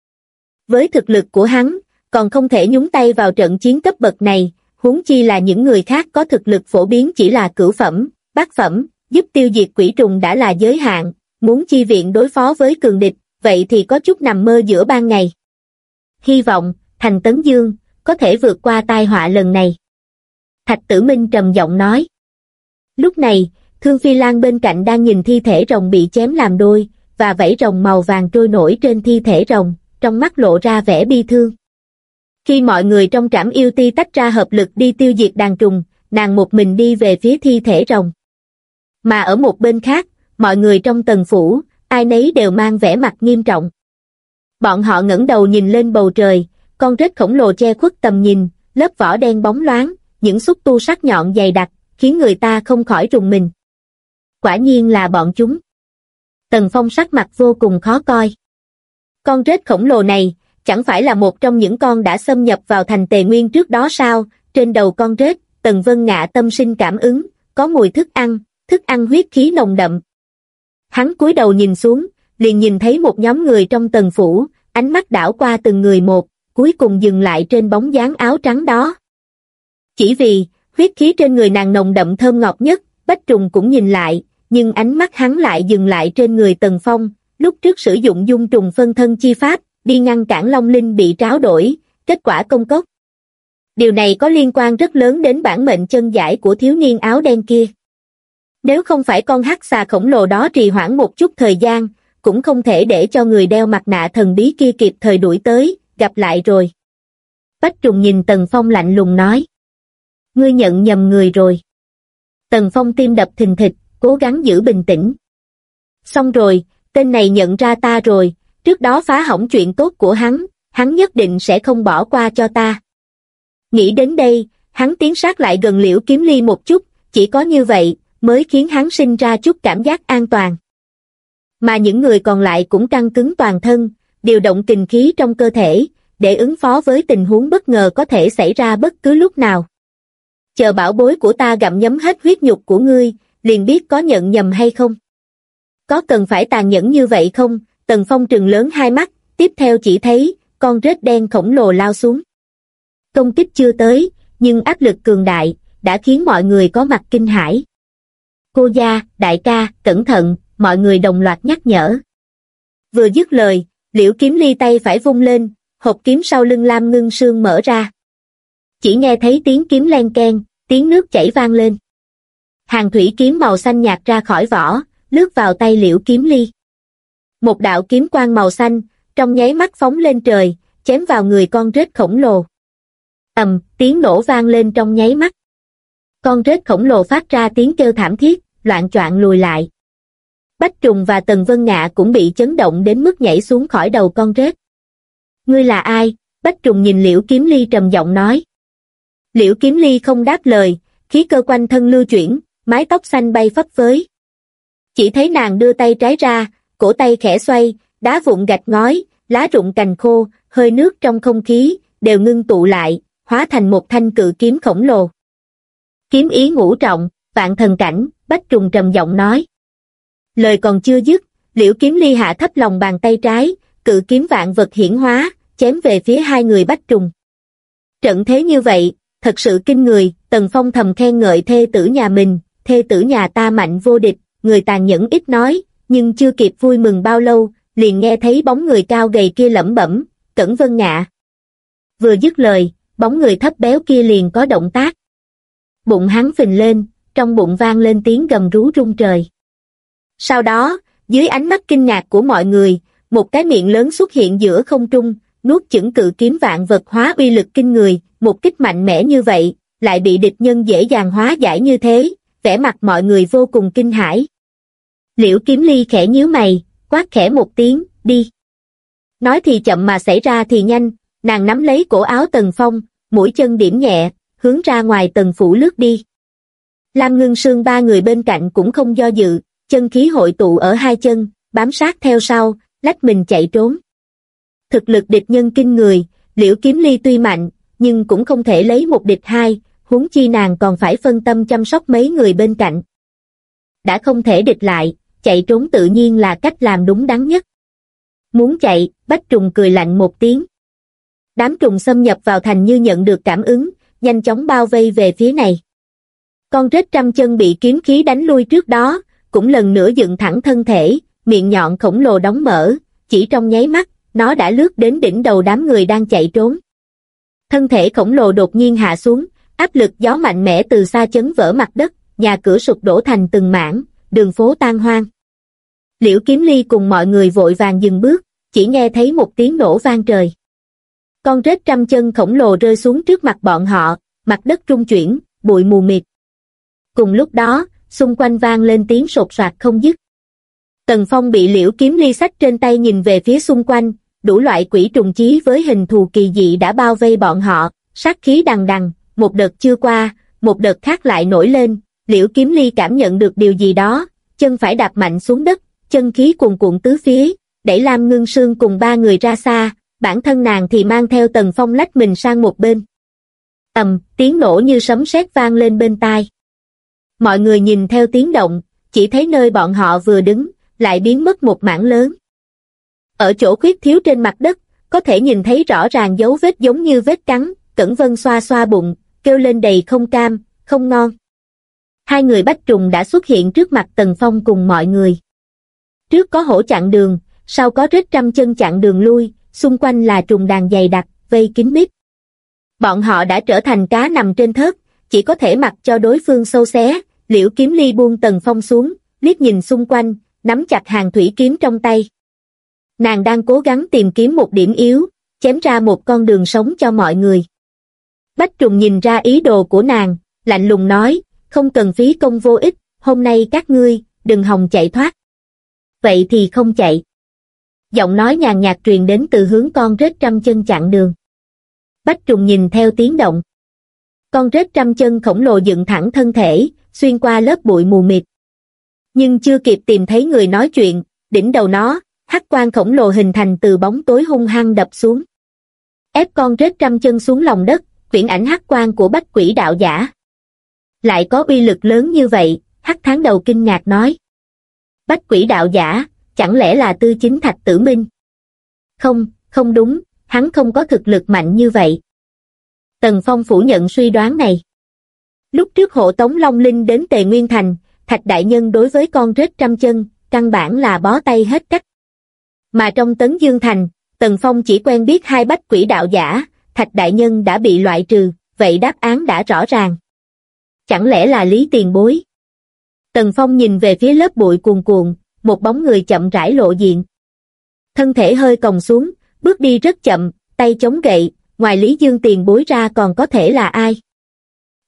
Với thực lực của hắn, còn không thể nhúng tay vào trận chiến cấp bậc này, huống chi là những người khác có thực lực phổ biến chỉ là cửu phẩm, bát phẩm, giúp tiêu diệt quỷ trùng đã là giới hạn, muốn chi viện đối phó với cường địch, vậy thì có chút nằm mơ giữa ban ngày. Hy vọng, thành Tấn Dương, có thể vượt qua tai họa lần này. Thạch Tử Minh trầm giọng nói. Lúc này, Thương Phi Lan bên cạnh đang nhìn thi thể rồng bị chém làm đôi, và vảy rồng màu vàng trôi nổi trên thi thể rồng, trong mắt lộ ra vẻ bi thương. Khi mọi người trong Trảm Yêu Ti tách ra hợp lực đi tiêu diệt đàn trùng, nàng một mình đi về phía thi thể rồng. Mà ở một bên khác, mọi người trong Tần phủ, ai nấy đều mang vẻ mặt nghiêm trọng. Bọn họ ngẩng đầu nhìn lên bầu trời, con rết khổng lồ che khuất tầm nhìn, lớp vỏ đen bóng loáng, những xúc tu sắc nhọn dày đặc, khiến người ta không khỏi rùng mình. Quả nhiên là bọn chúng. Tần Phong sắc mặt vô cùng khó coi. Con rết khổng lồ này, chẳng phải là một trong những con đã xâm nhập vào thành Tề Nguyên trước đó sao? Trên đầu con rết, Tần Vân Ngạ tâm sinh cảm ứng, có mùi thức ăn huyết khí nồng đậm. Hắn cúi đầu nhìn xuống, liền nhìn thấy một nhóm người trong Tần phủ, ánh mắt đảo qua từng người một, cuối cùng dừng lại trên bóng dáng áo trắng đó. Chỉ vì, huyết khí trên người nàng nồng đậm thơm ngọt nhất, Bách Trùng cũng nhìn lại, nhưng ánh mắt hắn lại dừng lại trên người Tần Phong, lúc trước sử dụng dung trùng phân thân chi pháp, đi ngăn cản Long Linh bị tráo đổi, kết quả công cốc. Điều này có liên quan rất lớn đến bản mệnh chân giải của thiếu niên áo đen kia. Nếu không phải con hắc xà khổng lồ đó trì hoãn một chút thời gian, cũng không thể để cho người đeo mặt nạ thần bí kia kịp thời đuổi tới, gặp lại rồi. Bách Trùng nhìn Tần Phong lạnh lùng nói. Ngươi nhận nhầm người rồi. Tần Phong tim đập thình thịch, cố gắng giữ bình tĩnh. Xong rồi, tên này nhận ra ta rồi, trước đó phá hỏng chuyện tốt của hắn nhất định sẽ không bỏ qua cho ta. Nghĩ đến đây, hắn tiến sát lại gần Liễu Kiếm Ly một chút, chỉ có như vậy, mới khiến hắn sinh ra chút cảm giác an toàn. Mà những người còn lại cũng căng cứng toàn thân, điều động kình khí trong cơ thể, để ứng phó với tình huống bất ngờ có thể xảy ra bất cứ lúc nào. Chờ bảo bối của ta gặm nhấm hết huyết nhục của ngươi, liền biết có nhận nhầm hay không. Có cần phải tàn nhẫn như vậy không? Tần Phong trừng lớn hai mắt, tiếp theo chỉ thấy, con rết đen khổng lồ lao xuống. Công kích chưa tới, nhưng áp lực cường đại, đã khiến mọi người có mặt kinh hãi. Cô gia, đại ca, cẩn thận, mọi người đồng loạt nhắc nhở. Vừa dứt lời, Liễu Kiếm Ly tay phải vung lên, hộp kiếm sau lưng Lam Ngưng Sương mở ra. Chỉ nghe thấy tiếng kiếm len keng, tiếng nước chảy vang lên. Hàng thủy kiếm màu xanh nhạt ra khỏi vỏ, lướt vào tay Liễu Kiếm Ly. Một đạo kiếm quang màu xanh, trong nháy mắt phóng lên trời, chém vào người con rết khổng lồ. Tiếng nổ vang lên trong nháy mắt. Con rết khổng lồ phát ra tiếng kêu thảm thiết, loạng choạng lùi lại. Bách Trùng và Tần Vân Ngạ cũng bị chấn động đến mức nhảy xuống khỏi đầu con rết. Ngươi là ai? Bách Trùng nhìn Liễu Kiếm Ly trầm giọng nói. Liễu Kiếm Ly không đáp lời, khí cơ quanh thân lưu chuyển, mái tóc xanh bay phấp phới. Chỉ thấy nàng đưa tay trái ra, cổ tay khẽ xoay, đá vụn gạch ngói, lá rụng cành khô, hơi nước trong không khí, đều ngưng tụ lại, hóa thành một thanh cự kiếm khổng lồ. Kiếm ý ngũ trọng, vạn thần cảnh, Bách Trùng trầm giọng nói. Lời còn chưa dứt, Liễu Kiếm Ly hạ thấp lòng bàn tay trái, cự kiếm vạn vật hiển hóa, chém về phía hai người Bách Trùng. Trận thế như vậy, thật sự kinh người, Tần Phong thầm khen ngợi thê tử nhà mình, thê tử nhà ta mạnh vô địch, người tàn nhẫn ít nói, nhưng chưa kịp vui mừng bao lâu, liền nghe thấy bóng người cao gầy kia lẩm bẩm, Cẩn Vân Ngạ. Vừa dứt lời, bóng người thấp béo kia liền có động tác. Bụng hắn phình lên, trong bụng vang lên tiếng gầm rú rung trời. Sau đó, dưới ánh mắt kinh ngạc của mọi người, một cái miệng lớn xuất hiện giữa không trung, nuốt chửng cự kiếm vạn vật hóa uy lực kinh người, một kích mạnh mẽ như vậy, lại bị địch nhân dễ dàng hóa giải như thế, vẻ mặt mọi người vô cùng kinh hãi. Liễu Kiếm Ly khẽ nhíu mày, quát khẽ một tiếng, đi. Nói thì chậm mà xảy ra thì nhanh, nàng nắm lấy cổ áo Tần Phong, mũi chân điểm nhẹ, hướng ra ngoài Tần phủ lướt đi. Lam Ngưng Sương ba người bên cạnh cũng không do dự, chân khí hội tụ ở hai chân, bám sát theo sau, lách mình chạy trốn. Thực lực địch nhân kinh người, Liễu Kiếm Ly tuy mạnh, nhưng cũng không thể lấy một địch hai, huống chi nàng còn phải phân tâm chăm sóc mấy người bên cạnh. Đã không thể địch lại, chạy trốn tự nhiên là cách làm đúng đắn nhất. Muốn chạy, Bách Trùng cười lạnh một tiếng. Đám trùng xâm nhập vào thành như nhận được cảm ứng, nhanh chóng bao vây về phía này. Con rết trăm chân bị kiếm khí đánh lui trước đó, cũng lần nữa dựng thẳng thân thể, miệng nhọn khổng lồ đóng mở, chỉ trong nháy mắt, nó đã lướt đến đỉnh đầu đám người đang chạy trốn. Thân thể khổng lồ đột nhiên hạ xuống, áp lực gió mạnh mẽ từ xa chấn vỡ mặt đất, nhà cửa sụp đổ thành từng mảng, đường phố tan hoang. Liễu Kiếm Ly cùng mọi người vội vàng dừng bước, chỉ nghe thấy một tiếng nổ vang trời. Con rết trăm chân khổng lồ rơi xuống trước mặt bọn họ, mặt đất rung chuyển, bụi mù mịt. Cùng lúc đó, xung quanh vang lên tiếng sột soạt không dứt. Tần Phong bị Liễu Kiếm Ly xách trên tay nhìn về phía xung quanh, đủ loại quỷ trùng chí với hình thù kỳ dị đã bao vây bọn họ, sát khí đằng đằng, một đợt chưa qua, một đợt khác lại nổi lên. Liễu Kiếm Ly cảm nhận được điều gì đó, chân phải đạp mạnh xuống đất, chân khí cuồn cuộn tứ phía, đẩy Lam Ngưng Sương cùng ba người ra xa, bản thân nàng thì mang theo Tần Phong lách mình sang một bên. Tiếng nổ như sấm sét vang lên bên tai. Mọi người nhìn theo tiếng động, chỉ thấy nơi bọn họ vừa đứng, lại biến mất một mảng lớn. Ở chỗ khuyết thiếu trên mặt đất, có thể nhìn thấy rõ ràng dấu vết giống như vết cắn, Cẩn Vân xoa xoa bụng, kêu lên đầy không cam, không ngon. Hai người Bách Trùng đã xuất hiện trước mặt Tần Phong cùng mọi người. Trước có hổ chặn đường, sau có rết trăm chân chặn đường lui, xung quanh là trùng đàn dày đặc, vây kín mít. Bọn họ đã trở thành cá nằm trên thớt, chỉ có thể mặc cho đối phương sâu xé. Liễu Kiếm Ly buông Tần Phong xuống, liếc nhìn xung quanh, nắm chặt hàng thủy kiếm trong tay. Nàng đang cố gắng tìm kiếm một điểm yếu, chém ra một con đường sống cho mọi người. Bách Trùng nhìn ra ý đồ của nàng, lạnh lùng nói, không cần phí công vô ích, hôm nay các ngươi, đừng hòng chạy thoát. Vậy thì không chạy. Giọng nói nhàn nhạt truyền đến từ hướng con rết trăm chân chặn đường. Bách Trùng nhìn theo tiếng động. Con rết trăm chân khổng lồ dựng thẳng thân thể, xuyên qua lớp bụi mù mịt. Nhưng chưa kịp tìm thấy người nói chuyện, đỉnh đầu nó, hắc quang khổng lồ hình thành từ bóng tối hung hăng đập xuống. Ép con rết trăm chân xuống lòng đất, viễn ảnh hắc quang của Bách Quỷ đạo giả. Lại có uy lực lớn như vậy, Hắc Tháng Đầu kinh ngạc nói. Bách Quỷ đạo giả, chẳng lẽ là Tư Chính Thạch Tử Minh? Không đúng, hắn không có thực lực mạnh như vậy. Tần Phong phủ nhận suy đoán này. Lúc trước hộ tống Long Linh đến Tề Nguyên Thành, Thạch Đại Nhân đối với con rết trăm chân, căn bản là bó tay hết cách. Mà trong Tấn Dương Thành, Tần Phong chỉ quen biết hai Bách Quỷ đạo giả, Thạch Đại Nhân đã bị loại trừ, vậy đáp án đã rõ ràng. Chẳng lẽ là Lý Tiền Bối? Tần Phong nhìn về phía lớp bụi cuồn cuộn, một bóng người chậm rãi lộ diện. Thân thể hơi còng xuống, bước đi rất chậm, tay chống gậy, ngoài Lý Dương Tiền Bối ra còn có thể là ai?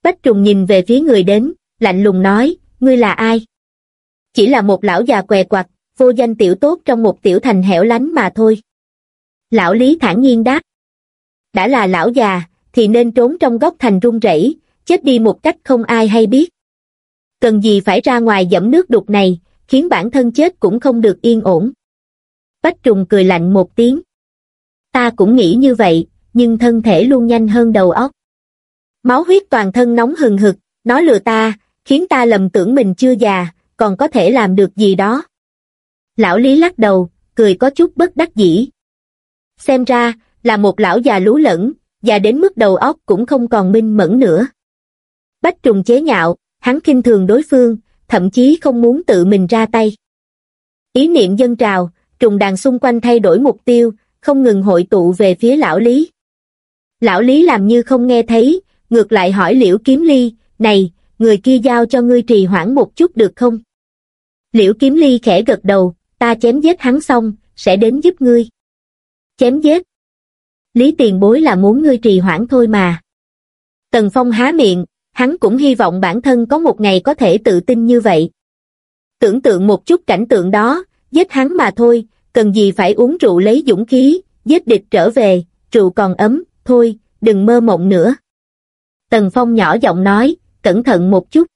Bách Trùng nhìn về phía người đến, lạnh lùng nói, ngươi là ai? Chỉ là một lão già què quặt, vô danh tiểu tốt trong một tiểu thành hẻo lánh mà thôi. Lão Lý thản nhiên đáp. Đã là lão già, thì nên trốn trong góc thành run rẩy, chết đi một cách không ai hay biết. Cần gì phải ra ngoài dẫm nước đục này, khiến bản thân chết cũng không được yên ổn. Bách Trùng cười lạnh một tiếng. Ta cũng nghĩ như vậy, nhưng thân thể luôn nhanh hơn đầu óc. Máu huyết toàn thân nóng hừng hực, nó lừa ta, khiến ta lầm tưởng mình chưa già, còn có thể làm được gì đó. Lão Lý lắc đầu, cười có chút bất đắc dĩ. Xem ra, là một lão già lú lẫn, già đến mức đầu óc cũng không còn minh mẫn nữa. Bách Trùng chế nhạo, hắn khinh thường đối phương, thậm chí không muốn tự mình ra tay. Ý niệm dâng trào, trùng đàn xung quanh thay đổi mục tiêu, không ngừng hội tụ về phía lão Lý. Lão Lý làm như không nghe thấy, ngược lại hỏi Liễu Kiếm Ly, này, người kia giao cho ngươi trì hoãn một chút được không? Liễu Kiếm Ly khẽ gật đầu, ta chém giết hắn xong, sẽ đến giúp ngươi. Chém giết? Lý tiền bối là muốn ngươi trì hoãn thôi mà. Tần Phong há miệng, hắn cũng hy vọng bản thân có một ngày có thể tự tin như vậy. Tưởng tượng một chút cảnh tượng đó, giết hắn mà thôi, cần gì phải uống rượu lấy dũng khí, giết địch trở về, rượu còn ấm, thôi, đừng mơ mộng nữa. Tần Phong nhỏ giọng nói, cẩn thận một chút.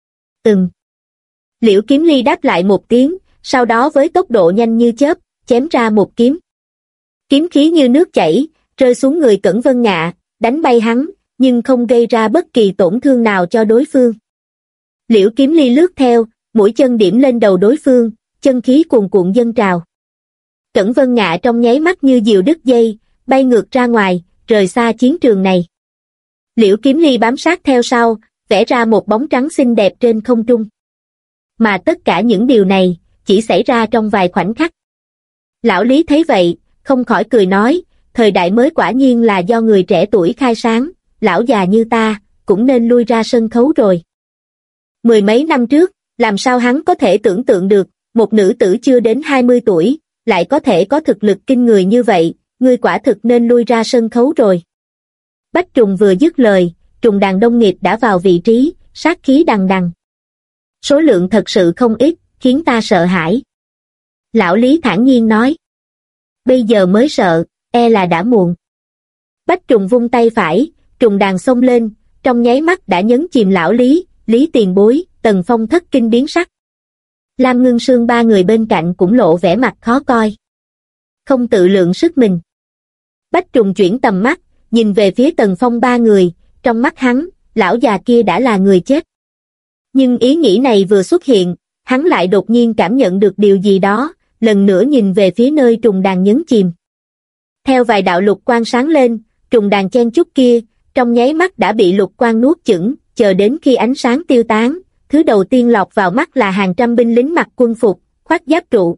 Liễu Kiếm Ly đáp lại một tiếng, sau đó với tốc độ nhanh như chớp, chém ra một kiếm. Kiếm khí như nước chảy, rơi xuống người Cẩn Vân Ngạ, đánh bay hắn, nhưng không gây ra bất kỳ tổn thương nào cho đối phương. Liễu Kiếm Ly lướt theo, mũi chân điểm lên đầu đối phương, chân khí cuồn cuộn dâng trào. Cẩn Vân Ngạ trong nháy mắt như diều đứt dây, bay ngược ra ngoài, rời xa chiến trường này. Liễu Kiếm Ly bám sát theo sau, vẽ ra một bóng trắng xinh đẹp trên không trung. Mà tất cả những điều này, chỉ xảy ra trong vài khoảnh khắc. Lão Lý thấy vậy, không khỏi cười nói, thời đại mới quả nhiên là do người trẻ tuổi khai sáng, lão già như ta, cũng nên lui ra sân khấu rồi. Mười mấy năm trước, làm sao hắn có thể tưởng tượng được, một nữ tử chưa đến 20 tuổi, lại có thể có thực lực kinh người như vậy, ngươi quả thực nên lui ra sân khấu rồi. Bách Trùng vừa dứt lời, trùng đàn đông nghịt đã vào vị trí, sát khí đằng đằng. Số lượng thật sự không ít, khiến ta sợ hãi. Lão Lý thản nhiên nói. Bây giờ mới sợ, e là đã muộn. Bách Trùng vung tay phải, trùng đàn xông lên, trong nháy mắt đã nhấn chìm lão Lý, Lý tiền bối, Tần Phong thất kinh biến sắc. Lam Ngưng Sương ba người bên cạnh cũng lộ vẻ mặt khó coi. Không tự lượng sức mình. Bách Trùng chuyển tầm mắt, nhìn về phía Tần Phong ba người, trong mắt hắn, lão già kia đã là người chết. Nhưng ý nghĩ này vừa xuất hiện, hắn lại đột nhiên cảm nhận được điều gì đó, lần nữa nhìn về phía nơi trùng đàn nhấn chìm. Theo vài đạo lục quang sáng lên, trùng đàn chen chúc kia, trong nháy mắt đã bị lục quang nuốt chửng, chờ đến khi ánh sáng tiêu tán, thứ đầu tiên lọt vào mắt là hàng trăm binh lính mặc quân phục, khoác giáp trụ.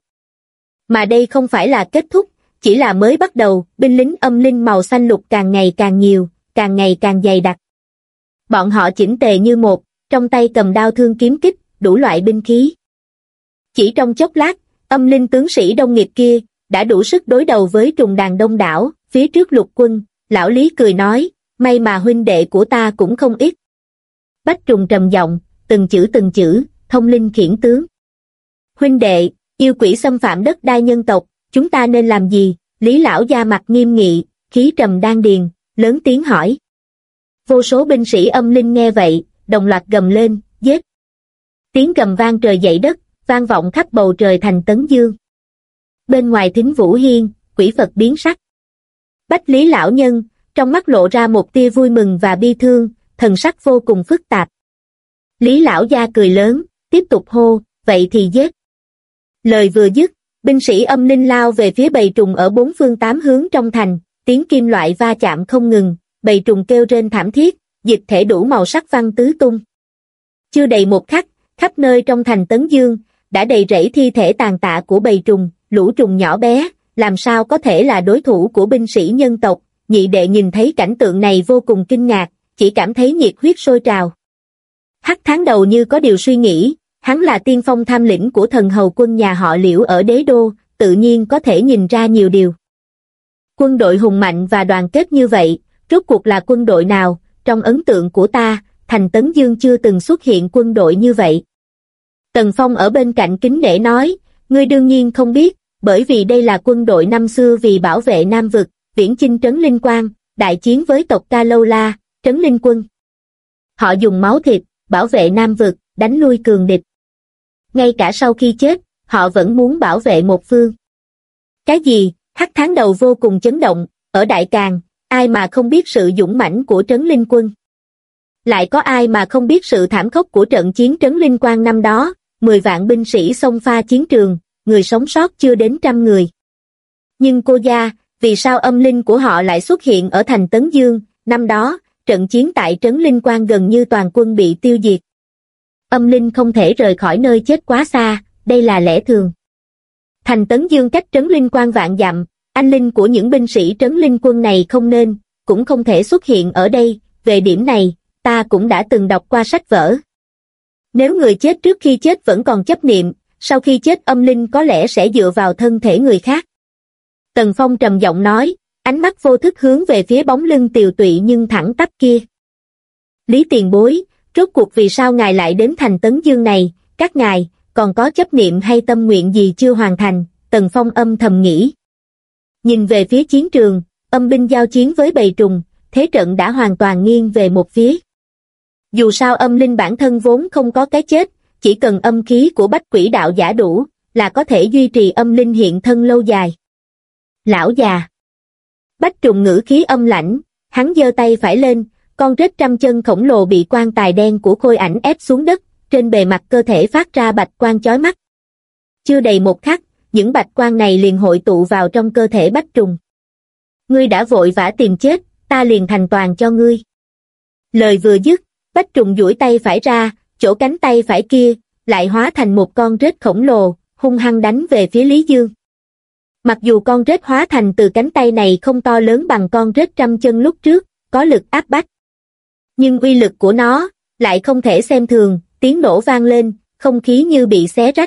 Mà đây không phải là kết thúc, chỉ là mới bắt đầu, binh lính âm linh màu xanh lục càng ngày càng nhiều, càng ngày càng dày đặc. Bọn họ chỉnh tề như một, trong tay cầm đao thương kiếm kích, đủ loại binh khí. Chỉ trong chốc lát, âm linh tướng sĩ đông nghịt kia, đã đủ sức đối đầu với trùng đàn đông đảo, phía trước lục quân, lão Lý cười nói, may mà huynh đệ của ta cũng không ít. Bách Trùng trầm giọng, từng chữ, thông linh khiển tướng. Huynh đệ, yêu quỷ xâm phạm đất đai nhân tộc, chúng ta nên làm gì? Lý lão gia mặt nghiêm nghị, khí trầm đan điền, lớn tiếng hỏi. Vô số binh sĩ âm linh nghe vậy, đồng loạt gầm lên, giết. Tiếng gầm vang trời dậy đất, vang vọng khắp bầu trời thành Tấn Dương. Bên ngoài Thính Vũ Hiên, quỷ Phật biến sắc. Bách Lý lão nhân, trong mắt lộ ra một tia vui mừng và bi thương, thần sắc vô cùng phức tạp. Lý lão gia cười lớn, tiếp tục hô, vậy thì giết. Lời vừa dứt, binh sĩ âm linh lao về phía bầy trùng ở bốn phương tám hướng trong thành, tiếng kim loại va chạm không ngừng, bầy trùng kêu rên thảm thiết, dịch thể đủ màu sắc văng tứ tung. Chưa đầy một khắc, khắp nơi trong thành Tấn Dương, đã đầy rẫy thi thể tàn tạ của bầy trùng, lũ trùng nhỏ bé, làm sao có thể là đối thủ của binh sĩ nhân tộc. Nhị đệ nhìn thấy cảnh tượng này vô cùng kinh ngạc, chỉ cảm thấy nhiệt huyết sôi trào. Hắc Tháng Đầu như có điều suy nghĩ, hắn là tiên phong tham lĩnh của thần hầu quân nhà họ Liễu ở đế đô, tự nhiên có thể nhìn ra nhiều điều. Quân đội hùng mạnh và đoàn kết như vậy, rốt cuộc là quân đội nào? Trong ấn tượng của ta, thành Tấn Dương chưa từng xuất hiện quân đội như vậy. Tần Phong ở bên cạnh kính nể nói, ngươi đương nhiên không biết, bởi vì đây là quân đội năm xưa vì bảo vệ Nam Vực, viễn chinh Trấn Linh Quang, đại chiến với tộc Ca Lâu La, Trấn Linh Quân. Họ dùng máu thịt, bảo vệ Nam Vực, đánh lui cường địch. Ngay cả sau khi chết, họ vẫn muốn bảo vệ một phương. Cái gì? Hắc Tháng Đầu vô cùng chấn động, ở Đại Càn, ai mà không biết sự dũng mãnh của Trấn Linh Quân. Lại có ai mà không biết sự thảm khốc của trận chiến Trấn Linh Quang năm đó, 10 vạn binh sĩ xông pha chiến trường, người sống sót chưa đến 100 người. Nhưng cô gia, vì sao âm linh của họ lại xuất hiện ở thành Tấn Dương? Năm đó, trận chiến tại Trấn Linh Quang gần như toàn quân bị tiêu diệt. Âm linh không thể rời khỏi nơi chết quá xa, đây là lẽ thường. Thành Tấn Dương cách Trấn Linh Quang vạn dặm, anh linh của những binh sĩ Trấn Linh Quân này không nên, cũng không thể xuất hiện ở đây, về điểm này, ta cũng đã từng đọc qua sách vở. Nếu người chết trước khi chết vẫn còn chấp niệm, sau khi chết âm linh có lẽ sẽ dựa vào thân thể người khác. Tần Phong trầm giọng nói, ánh mắt vô thức hướng về phía bóng lưng tiều tụy nhưng thẳng tắp kia. Lý tiền bối, rốt cuộc vì sao ngài lại đến thành Tấn Dương này, các ngài, còn có chấp niệm hay tâm nguyện gì chưa hoàn thành? Tần Phong âm thầm nghĩ. Nhìn về phía chiến trường, âm binh giao chiến với bầy trùng, thế trận đã hoàn toàn nghiêng về một phía. Dù sao âm linh bản thân vốn không có cái chết, chỉ cần âm khí của bách quỷ đạo giả đủ, là có thể duy trì âm linh hiện thân lâu dài. Lão già. Bách trùng ngữ khí âm lãnh, hắn giơ tay phải lên, con rết 100 chân khổng lồ bị quan tài đen của khôi ảnh ép xuống đất, trên bề mặt cơ thể phát ra bạch quang chói mắt. Chưa đầy một khắc, những bạch quang này liền hội tụ vào trong cơ thể bách trùng. Ngươi đã vội vã tìm chết, ta liền thành toàn cho ngươi. Lời vừa dứt, bách trùng duỗi tay phải ra, chỗ cánh tay phải kia, lại hóa thành một con rết khổng lồ, hung hăng đánh về phía Lý Dương. Mặc dù con rết hóa thành từ cánh tay này không to lớn bằng con rết 100 chân lúc trước, có lực áp bách. Nhưng uy lực của nó, lại không thể xem thường, tiếng nổ vang lên, không khí như bị xé rách.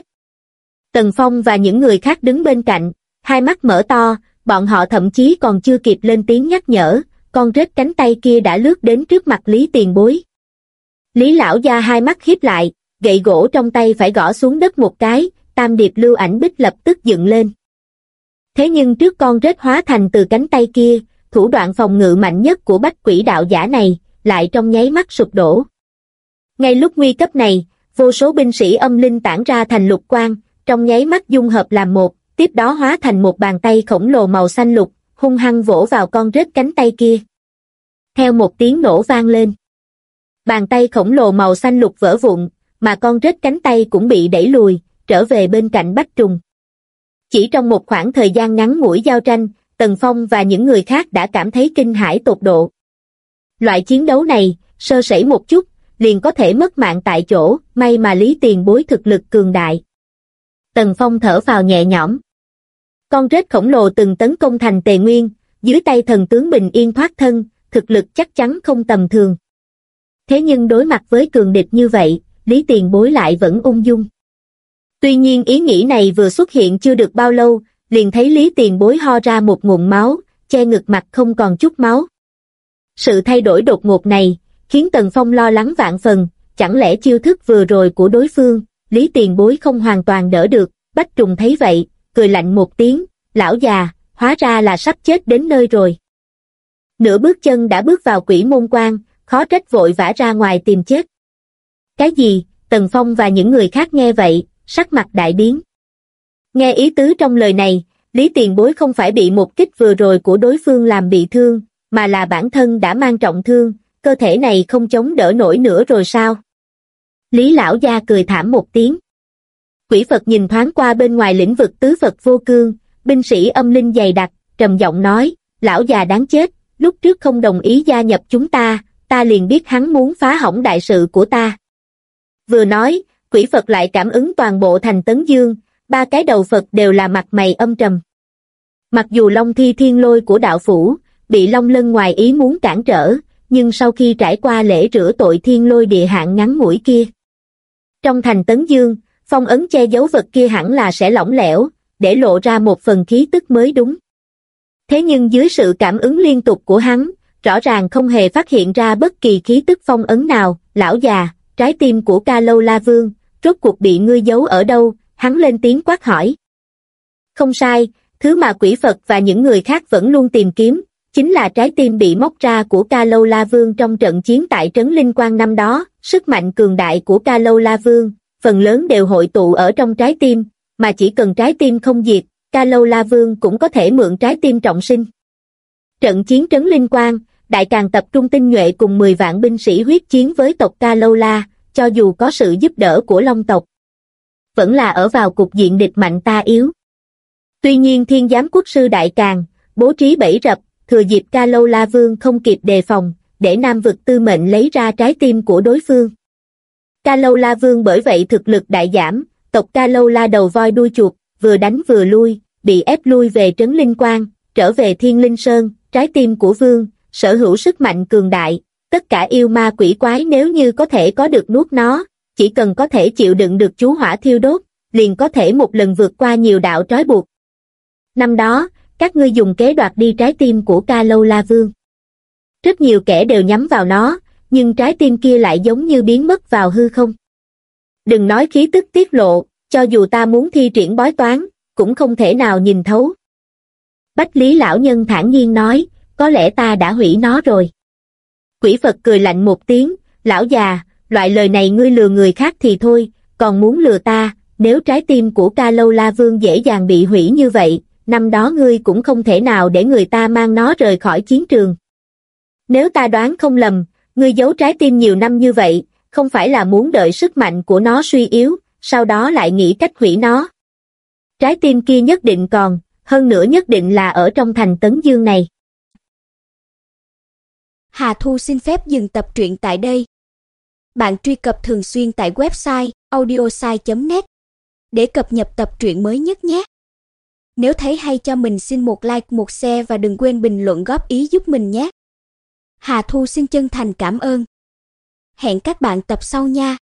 Tần Phong và những người khác đứng bên cạnh, hai mắt mở to, bọn họ thậm chí còn chưa kịp lên tiếng nhắc nhở, con rết cánh tay kia đã lướt đến trước mặt Lý tiền bối. Lý lão gia hai mắt híp lại, gậy gỗ trong tay phải gõ xuống đất một cái, tam điệp lưu ảnh bích lập tức dựng lên. Thế nhưng trước con rết hóa thành từ cánh tay kia, thủ đoạn phòng ngự mạnh nhất của bách quỷ đạo giả này, lại trong nháy mắt sụp đổ. Ngay lúc nguy cấp này, vô số binh sĩ âm linh tản ra thành lục quang, trong nháy mắt dung hợp làm một, tiếp đó hóa thành một bàn tay khổng lồ màu xanh lục, hung hăng vỗ vào con rết cánh tay kia. Theo một tiếng nổ vang lên, bàn tay khổng lồ màu xanh lục vỡ vụn, mà con rết cánh tay cũng bị đẩy lùi, trở về bên cạnh bách trùng. Chỉ trong một khoảng thời gian ngắn ngủi giao tranh, Tần Phong và những người khác đã cảm thấy kinh hãi tột độ. Loại chiến đấu này, sơ sẩy một chút, liền có thể mất mạng tại chỗ, may mà Lý tiền bối thực lực cường đại. Tần Phong thở vào nhẹ nhõm. Con rết khổng lồ từng tấn công thành Tề Nguyên, dưới tay thần tướng bình yên thoát thân, thực lực chắc chắn không tầm thường. Thế nhưng đối mặt với cường địch như vậy, Lý tiền bối lại vẫn ung dung. Tuy nhiên ý nghĩ này vừa xuất hiện chưa được bao lâu, liền thấy Lý tiền bối ho ra một ngụm máu, che ngực mặt không còn chút máu. Sự thay đổi đột ngột này, khiến Tần Phong lo lắng vạn phần, chẳng lẽ chiêu thức vừa rồi của đối phương, Lý tiền bối không hoàn toàn đỡ được. Bách trùng thấy vậy, cười lạnh một tiếng, lão già, hóa ra là sắp chết đến nơi rồi. Nửa bước chân đã bước vào quỷ môn quan, khó trách vội vã ra ngoài tìm chết. Cái gì? Tần Phong và những người khác nghe vậy, sắc mặt đại biến. Nghe ý tứ trong lời này, Lý tiền bối không phải bị một kích vừa rồi của đối phương làm bị thương, mà là bản thân đã mang trọng thương, cơ thể này không chống đỡ nổi nữa rồi sao? Lý lão gia cười thảm một tiếng. Quỷ Phật nhìn thoáng qua bên ngoài lĩnh vực tứ Phật vô cương, binh sĩ âm linh dày đặc, trầm giọng nói, lão già đáng chết, lúc trước không đồng ý gia nhập chúng ta, ta liền biết hắn muốn phá hỏng đại sự của ta. Vừa nói, Quỷ Phật lại cảm ứng toàn bộ thành Tấn Dương, ba cái đầu Phật đều là mặt mày âm trầm. Mặc dù Long Thi Thiên Lôi của đạo phủ, bị Long Lân ngoài ý muốn cản trở, nhưng sau khi trải qua lễ rửa tội Thiên Lôi địa hạn ngắn ngủi kia, trong thành Tấn Dương, phong ấn che giấu vật kia hẳn là sẽ lỏng lẻo, để lộ ra một phần khí tức mới đúng. Thế nhưng dưới sự cảm ứng liên tục của hắn, rõ ràng không hề phát hiện ra bất kỳ khí tức phong ấn nào. Lão già, trái tim của Ca Lâu La Vương, rốt cuộc bị ngươi giấu ở đâu? Hắn lên tiếng quát hỏi. Không sai, thứ mà quỷ Phật và những người khác vẫn luôn tìm kiếm, chính là trái tim bị móc ra của Ca Lâu La Vương trong trận chiến tại Trấn Linh Quang năm đó. Sức mạnh cường đại của Ca Lâu La Vương, phần lớn đều hội tụ ở trong trái tim, mà chỉ cần trái tim không diệt, Ca Lâu La Vương cũng có thể mượn trái tim trọng sinh. Trận chiến Trấn Linh Quang, Đại Càn tập trung tinh nhuệ cùng 10 vạn binh sĩ huyết chiến với tộc Ca Lâu La, cho dù có sự giúp đỡ của Long tộc, vẫn là ở vào cục diện địch mạnh ta yếu. Tuy nhiên Thiên Giám Quốc sư Đại Càn bố trí bẫy rập, thừa dịp Ca Lâu La Vương không kịp đề phòng, để Nam Vực Tư Mệnh lấy ra trái tim của đối phương. Ca Lâu La Vương bởi vậy thực lực đại giảm, tộc Ca Lâu La đầu voi đuôi chuột, vừa đánh vừa lui, bị ép lui về Trấn Linh Quang, trở về Thiên Linh Sơn. Trái tim của Vương sở hữu sức mạnh cường đại, tất cả yêu ma quỷ quái nếu như có thể có được nuốt nó, chỉ cần có thể chịu đựng được chú hỏa thiêu đốt, liền có thể một lần vượt qua nhiều đạo trói buộc. Năm đó, các ngươi dùng kế đoạt đi trái tim của Ca Lâu La Vương. Rất nhiều kẻ đều nhắm vào nó, nhưng trái tim kia lại giống như biến mất vào hư không. Đừng nói khí tức tiết lộ, cho dù ta muốn thi triển bói toán, cũng không thể nào nhìn thấu. Bách Lý lão nhân thản nhiên nói, có lẽ ta đã hủy nó rồi. Quỷ Phật cười lạnh một tiếng, lão già, loại lời này ngươi lừa người khác thì thôi, còn muốn lừa ta, nếu trái tim của Ca Lâu La Vương dễ dàng bị hủy như vậy, năm đó ngươi cũng không thể nào để người ta mang nó rời khỏi chiến trường. Nếu ta đoán không lầm, ngươi giấu trái tim nhiều năm như vậy, không phải là muốn đợi sức mạnh của nó suy yếu, sau đó lại nghĩ cách hủy nó. Trái tim kia nhất định còn, hơn nữa nhất định là ở trong thành Tấn Dương này. Hà Thu xin phép dừng tập truyện tại đây. Bạn truy cập thường xuyên tại website audiosai.net để cập nhật tập truyện mới nhất nhé. Nếu thấy hay cho mình xin một like, một share và đừng quên bình luận góp ý giúp mình nhé. Hà Thu xin chân thành cảm ơn. Hẹn các bạn tập sau nha.